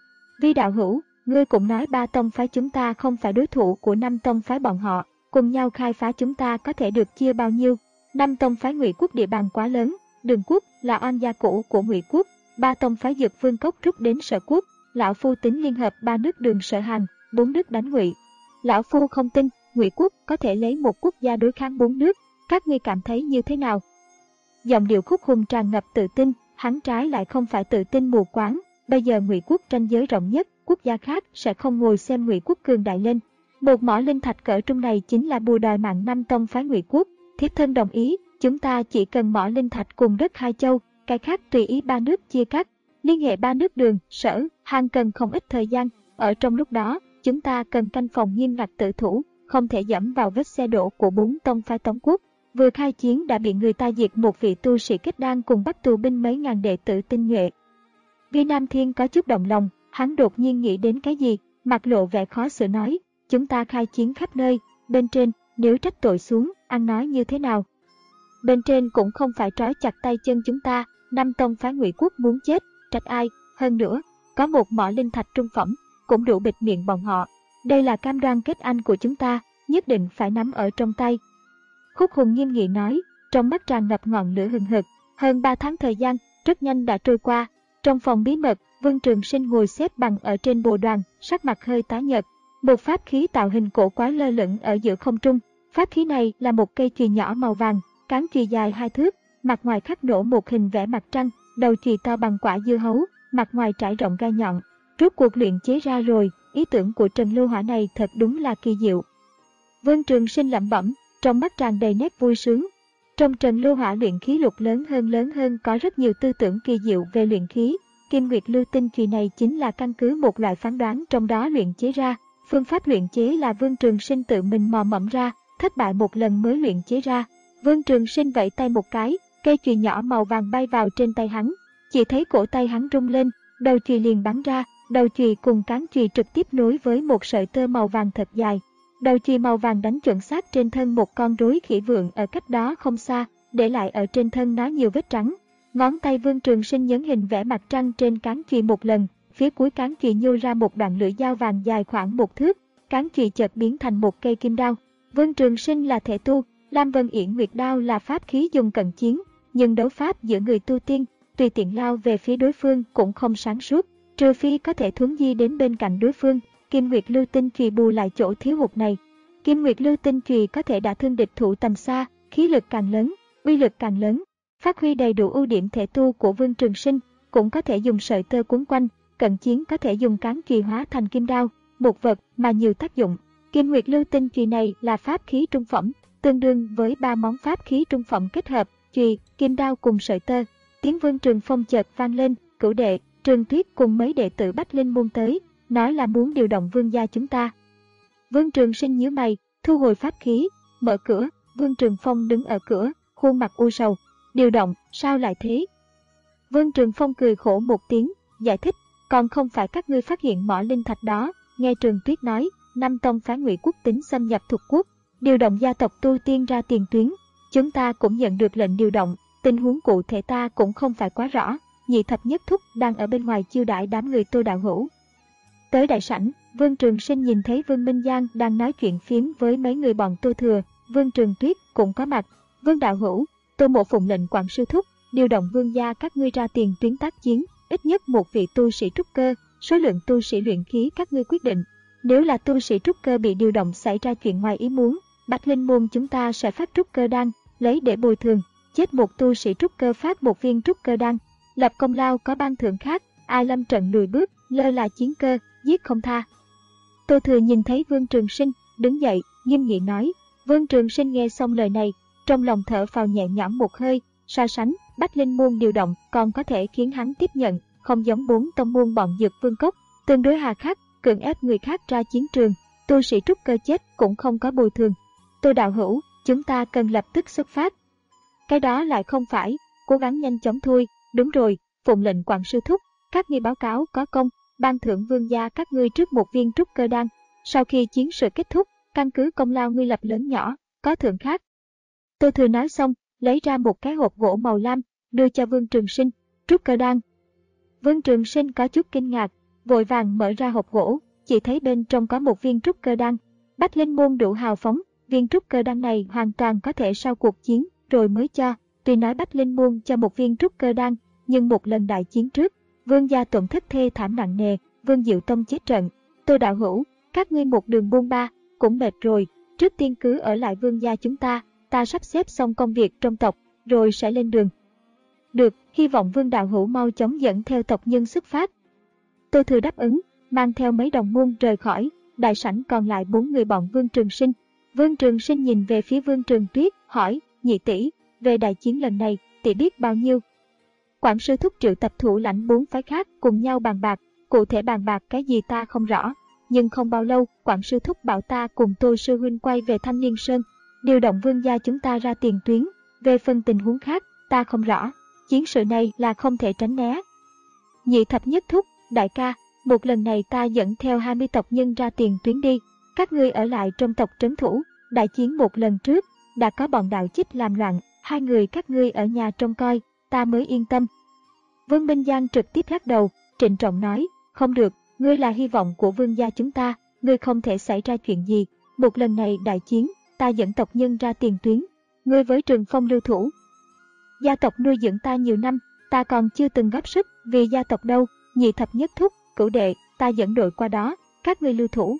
Vi đạo hữu, ngươi cũng nói ba tông phái chúng ta không phải đối thủ của năm tông phái bọn họ, cùng nhau khai phá chúng ta có thể được chia bao nhiêu? Năm tông phái Ngụy Quốc địa bàn quá lớn, Đường Quốc là oan gia cũ của Ngụy Quốc, ba tông phái Dược Vương Cốc rút đến Sở Quốc, lão phu tính liên hợp ba nước Đường Sở Hàn, bốn nước đánh Ngụy. Lão phu không tin Ngụy Quốc có thể lấy một quốc gia đối kháng bốn nước, các ngươi cảm thấy như thế nào? Giọng điệu Khúc Hùng tràn ngập tự tin, hắn trái lại không phải tự tin mù quáng. Bây giờ Ngụy Quốc tranh giới rộng nhất, quốc gia khác sẽ không ngồi xem Ngụy Quốc cường đại lên. Một mỏ linh thạch cỡ trung này chính là bù đòi mạng năm tông phái Ngụy Quốc. Thiếp thân đồng ý, chúng ta chỉ cần mỏ linh thạch cùng đất hai châu, cái khác tùy ý ba nước chia cắt. Liên hệ ba nước Đường, Sở, Hàn cần không ít thời gian. Ở trong lúc đó, chúng ta cần canh phòng nghiêm ngặt tự thủ, không thể dẫm vào vết xe đổ của bốn tông phái Tống Quốc. Vừa khai chiến đã bị người ta diệt một vị tu sĩ kết đan cùng bắt tù binh mấy ngàn đệ tử tinh nhuệ. Vi Nam Thiên có chút động lòng, hắn đột nhiên nghĩ đến cái gì, mặt lộ vẻ khó xử nói, chúng ta khai chiến khắp nơi, bên trên, nếu trách tội xuống, ăn nói như thế nào? Bên trên cũng không phải trói chặt tay chân chúng ta, năm tông phái Ngụy Quốc muốn chết, trách ai, hơn nữa, có một mỏ linh thạch trung phẩm, cũng đủ bịt miệng bọn họ. Đây là cam đoan kết anh của chúng ta, nhất định phải nắm ở trong tay. Khúc Hùng nghiêm nghị nói, trong mắt tràn ngập ngọn lửa hừng hực, hơn ba tháng thời gian, rất nhanh đã trôi qua. Trong phòng bí mật, Vương Trường Sinh ngồi xếp bằng ở trên bồ đoàn, sắc mặt hơi tái nhợt. Một pháp khí tạo hình cổ quái lơ lửng ở giữa không trung. Pháp khí này là một cây chùy nhỏ màu vàng, cán chùy dài hai thước, mặt ngoài khắc nổ một hình vẽ mặt trăng, đầu chùy to bằng quả dưa hấu, mặt ngoài trải rộng gai nhọn. Rốt cuộc luyện chế ra rồi, ý tưởng của Trần Lưu Hỏa này thật đúng là kỳ diệu. Vương Trường Sinh lẩm bẩm, trong mắt tràn đầy nét vui sướng. Trong Trần Lưu Hỏa luyện khí lục lớn hơn lớn hơn có rất nhiều tư tưởng kỳ diệu về luyện khí. Kim Nguyệt Lưu Tinh chùy này chính là căn cứ một loại phán đoán trong đó luyện chế ra. Phương pháp luyện chế là Vương Trường Sinh tự mình mò mẫm ra, thất bại một lần mới luyện chế ra. Vương Trường Sinh vẫy tay một cái, cây chùy nhỏ màu vàng bay vào trên tay hắn. Chỉ thấy cổ tay hắn rung lên, đầu chùy liền bắn ra, đầu chùy cùng cán chùy trực tiếp nối với một sợi tơ màu vàng thật dài. Đầu chùy màu vàng đánh chuẩn xác trên thân một con rối khỉ vượn ở cách đó không xa, để lại ở trên thân nó nhiều vết trắng. Ngón tay Vương Trường Sinh nhấn hình vẽ mặt trăng trên cán chùy một lần, phía cuối cán chùy nhô ra một đoạn lưỡi dao vàng dài khoảng một thước, cán chùy chợt biến thành một cây kim đao. Vương Trường Sinh là thể tu, Lam Vân Yển Nguyệt đao là pháp khí dùng cận chiến, nhưng đấu pháp giữa người tu tiên, tùy tiện lao về phía đối phương cũng không sáng suốt, trừ phi có thể thuấn di đến bên cạnh đối phương. Kim Nguyệt Lưu Tinh chùy bù lại chỗ thiếu hụt này. Kim Nguyệt Lưu Tinh chùy có thể đả thương địch thủ tầm xa, khí lực càng lớn, uy lực càng lớn. Phát huy đầy đủ ưu điểm thể tu của Vương Trường Sinh, cũng có thể dùng sợi tơ quấn quanh, cận chiến có thể dùng cán chùy hóa thành kim đao, một vật mà nhiều tác dụng. Kim Nguyệt Lưu Tinh chùy này là pháp khí trung phẩm, tương đương với ba món pháp khí trung phẩm kết hợp, chùy, kim đao cùng sợi tơ. Tiếng Vương Trường Phong chợt vang lên, Cửu đệ, Trường Tuyết cùng mấy đệ tử Bách Linh môn tới, nói là muốn điều động vương gia chúng ta. Vương Trường Sinh nhíu mày, thu hồi pháp khí, mở cửa. Vương Trường Phong đứng ở cửa, khuôn mặt u sầu. Điều động, sao lại thế? Vương Trường Phong cười khổ một tiếng, giải thích, còn không phải các ngươi phát hiện mỏ linh thạch đó. Nghe Trường Tuyết nói, năm tông phái Ngụy Quốc tính xâm nhập thuộc quốc, điều động gia tộc tu tiên ra tiền tuyến. Chúng ta cũng nhận được lệnh điều động, tình huống cụ thể ta cũng không phải quá rõ. Nhị thập nhất thúc đang ở bên ngoài chiêu đãi đám người Tô đạo hữu. Tới đại sảnh, Vương Trường Sinh nhìn thấy Vương Minh Giang đang nói chuyện phiếm với mấy người bọn Tô Thừa, Vương Trường Tuyết cũng có mặt. Vương đạo hữu, Tô Mộ phụng lệnh quản sư thúc, điều động vương gia các ngươi ra tiền tuyến tác chiến, ít nhất một vị tu sĩ trúc cơ, số lượng tu sĩ luyện khí các ngươi quyết định. Nếu là tu sĩ trúc cơ bị điều động xảy ra chuyện ngoài ý muốn, Bạch Linh môn chúng ta sẽ phát trúc cơ đan, lấy để bồi thường, chết một tu sĩ trúc cơ phát một viên trúc cơ đan, lập công lao có ban thưởng khác, ai lâm trận lùi bước, lơ là chiến cơ, giết không tha. Tô Thừa nhìn thấy Vương Trường Sinh, đứng dậy, nghiêm nghị nói. Vương Trường Sinh nghe xong lời này, trong lòng thở phào nhẹ nhõm một hơi, so sánh, Bách Linh môn điều động còn có thể khiến hắn tiếp nhận, không giống bốn tông môn bọn Dược Vương Cốc, tương đối hà khắc, cưỡng ép người khác ra chiến trường, tu sĩ trúc cơ chết cũng không có bồi thường. Tô đạo hữu, chúng ta cần lập tức xuất phát. Cái đó lại không phải, cố gắng nhanh chóng thôi, đúng rồi, phụng lệnh quản sư thúc, các ngươi báo cáo có công, ban thưởng vương gia các ngươi trước một viên trúc cơ đan. Sau khi chiến sự kết thúc, căn cứ công lao ngươi lập lớn nhỏ, có thưởng khác. Tô Thừa nói xong, lấy ra một cái hộp gỗ màu lam, đưa cho Vương Trường Sinh. Trúc cơ đan. Vương Trường Sinh có chút kinh ngạc, vội vàng mở ra hộp gỗ, chỉ thấy bên trong có một viên trúc cơ đan. Bách Linh Môn đủ hào phóng, viên trúc cơ đan này hoàn toàn có thể sau cuộc chiến rồi mới cho. Tuy nói Bách Linh Môn cho một viên trúc cơ đan, nhưng một lần đại chiến trước, Vương gia tổn thất thê thảm nặng nề, Vương Diệu Tông chết trận. Tô đạo hữu, các ngươi một đường buôn ba, cũng mệt rồi, trước tiên cứ ở lại Vương gia chúng ta, ta sắp xếp xong công việc trong tộc, rồi sẽ lên đường. Được, hy vọng Vương đạo hữu mau chóng dẫn theo tộc nhân xuất phát. Tô Thừa đáp ứng, mang theo mấy đồng môn rời khỏi, đại sảnh còn lại bốn người bọn Vương Trường Sinh. Vương Trường Sinh nhìn về phía Vương Trường Tuyết, hỏi, nhị tỷ, về đại chiến lần này, tỷ biết bao nhiêu? Quản sư thúc triệu tập thủ lãnh bốn phái khác cùng nhau bàn bạc, cụ thể bàn bạc cái gì ta không rõ. Nhưng không bao lâu, quản sư thúc bảo ta cùng Tô sư huynh quay về Thanh Liên Sơn, điều động vương gia chúng ta ra tiền tuyến. Về phần tình huống khác, ta không rõ. Chiến sự này là không thể tránh né. Nhị thập nhất thúc, đại ca, một lần này ta dẫn theo hai mươi tộc nhân ra tiền tuyến đi. Các ngươi ở lại trong tộc trấn thủ. Đại chiến một lần trước, đã có bọn đạo chích làm loạn, hai người các ngươi ở nhà trông coi, ta mới yên tâm. Vương Minh Giang trực tiếp lắc đầu, trịnh trọng nói, không được, ngươi là hy vọng của vương gia chúng ta, ngươi không thể xảy ra chuyện gì. Một lần này đại chiến, ta dẫn tộc nhân ra tiền tuyến, ngươi với Trường Phong lưu thủ. Gia tộc nuôi dưỡng ta nhiều năm, ta còn chưa từng góp sức vì gia tộc đâu. Nhị thập nhất thúc, cửu đệ, ta dẫn đội qua đó, các ngươi lưu thủ.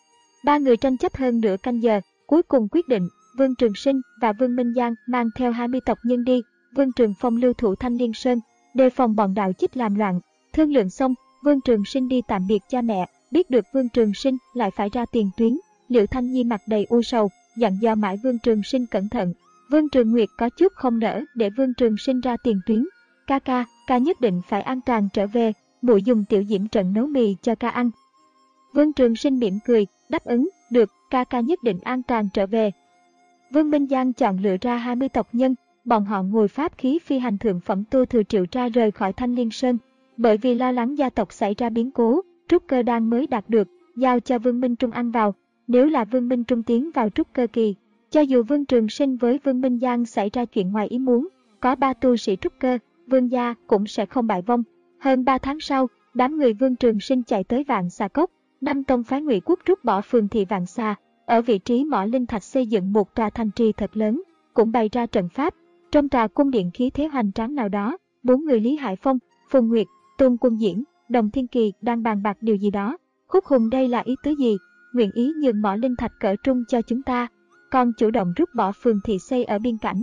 Ba người tranh chấp hơn nửa canh giờ, cuối cùng quyết định, Vương Trường Sinh và Vương Minh Giang mang theo hai mươi tộc nhân đi, Vương Trường Phong lưu thủ Thanh Liên Sơn, đề phòng bọn đạo chích làm loạn. Thương lượng xong, Vương Trường Sinh đi tạm biệt cha mẹ, biết được Vương Trường Sinh lại phải ra tiền tuyến, Liễu Thanh Nhi mặt đầy u sầu, dặn dò mãi Vương Trường Sinh cẩn thận. Vương Trường Nguyệt có chút không nỡ để Vương Trường Sinh ra tiền tuyến. Ca ca, ca nhất định phải an toàn trở về, muội dùng tiểu diễm trận nấu mì cho ca ăn. Vương Trường Sinh mỉm cười, đáp ứng, được, ca ca nhất định an toàn trở về. Vương Minh Giang chọn lựa ra hai mươi tộc nhân, bọn họ ngồi pháp khí phi hành thượng phẩm Tô Thừa triệu ra rời khỏi Thanh Liên Sơn. Bởi vì lo lắng gia tộc xảy ra biến cố, trúc cơ đan mới đạt được, giao cho Vương Minh Trung ăn vào. Nếu là Vương Minh Trung tiến vào trúc cơ kỳ, cho dù Vương Trường Sinh với Vương Minh Giang xảy ra chuyện ngoài ý muốn, có ba tu sĩ trúc cơ, Vương gia cũng sẽ không bại vong. Hơn ba tháng sau, đám người Vương Trường Sinh chạy tới Vạn Xà Cốc, năm tông phái Ngụy Quốc rút bỏ phường thị Vạn Xà, ở vị trí mỏ linh thạch xây dựng một tòa thành trì thật lớn, cũng bày ra trận pháp. Trong tòa cung điện khí thế hoành tráng nào đó, bốn người Lý Hải Phong, Phùng Nguyệt, Tôn Quân Diễn, Đồng Thiên Kỳ đang bàn bạc điều gì đó. Khúc Hùng đây là ý tứ gì? Nguyện ý nhường mỏ linh thạch cỡ trung cho chúng ta, còn chủ động rút bỏ phường thị xây ở biên cảnh.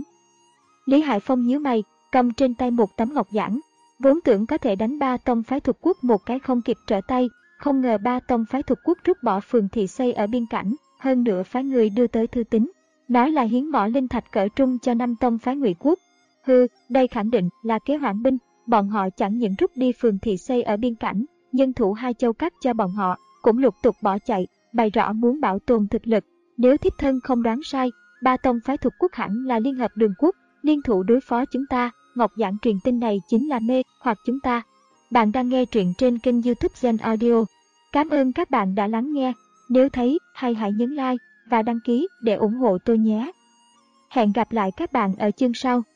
Lý Hải Phong nhíu mày, cầm trên tay một tấm ngọc giản, vốn tưởng có thể đánh ba tông phái thuộc quốc một cái không kịp trở tay, không ngờ ba tông phái thuộc quốc rút bỏ phường thị xây ở biên cảnh, hơn nữa phái người đưa tới thư tín, nói là hiến mỏ linh thạch cỡ trung cho năm tông phái Ngụy Quốc. Hừ, đây khẳng định là kế hoãn binh, bọn họ chẳng những rút đi phường thị xây ở biên cảnh, nhân thủ hai châu cắt cho bọn họ, cũng lục tục bỏ chạy, bày rõ muốn bảo tồn thực lực. Nếu thiếp thân không đoán sai, ba tông phái thuộc quốc hẳn là liên hợp đường quốc, liên thủ đối phó chúng ta. Ngọc giản truyền tin này chính là mê hoặc chúng ta. Bạn đang nghe truyện trên kênh YouTube Gen Audio. Cảm ơn các bạn đã lắng nghe. Nếu thấy hay hãy nhấn like và đăng ký để ủng hộ tôi nhé. Hẹn gặp lại các bạn ở chương sau.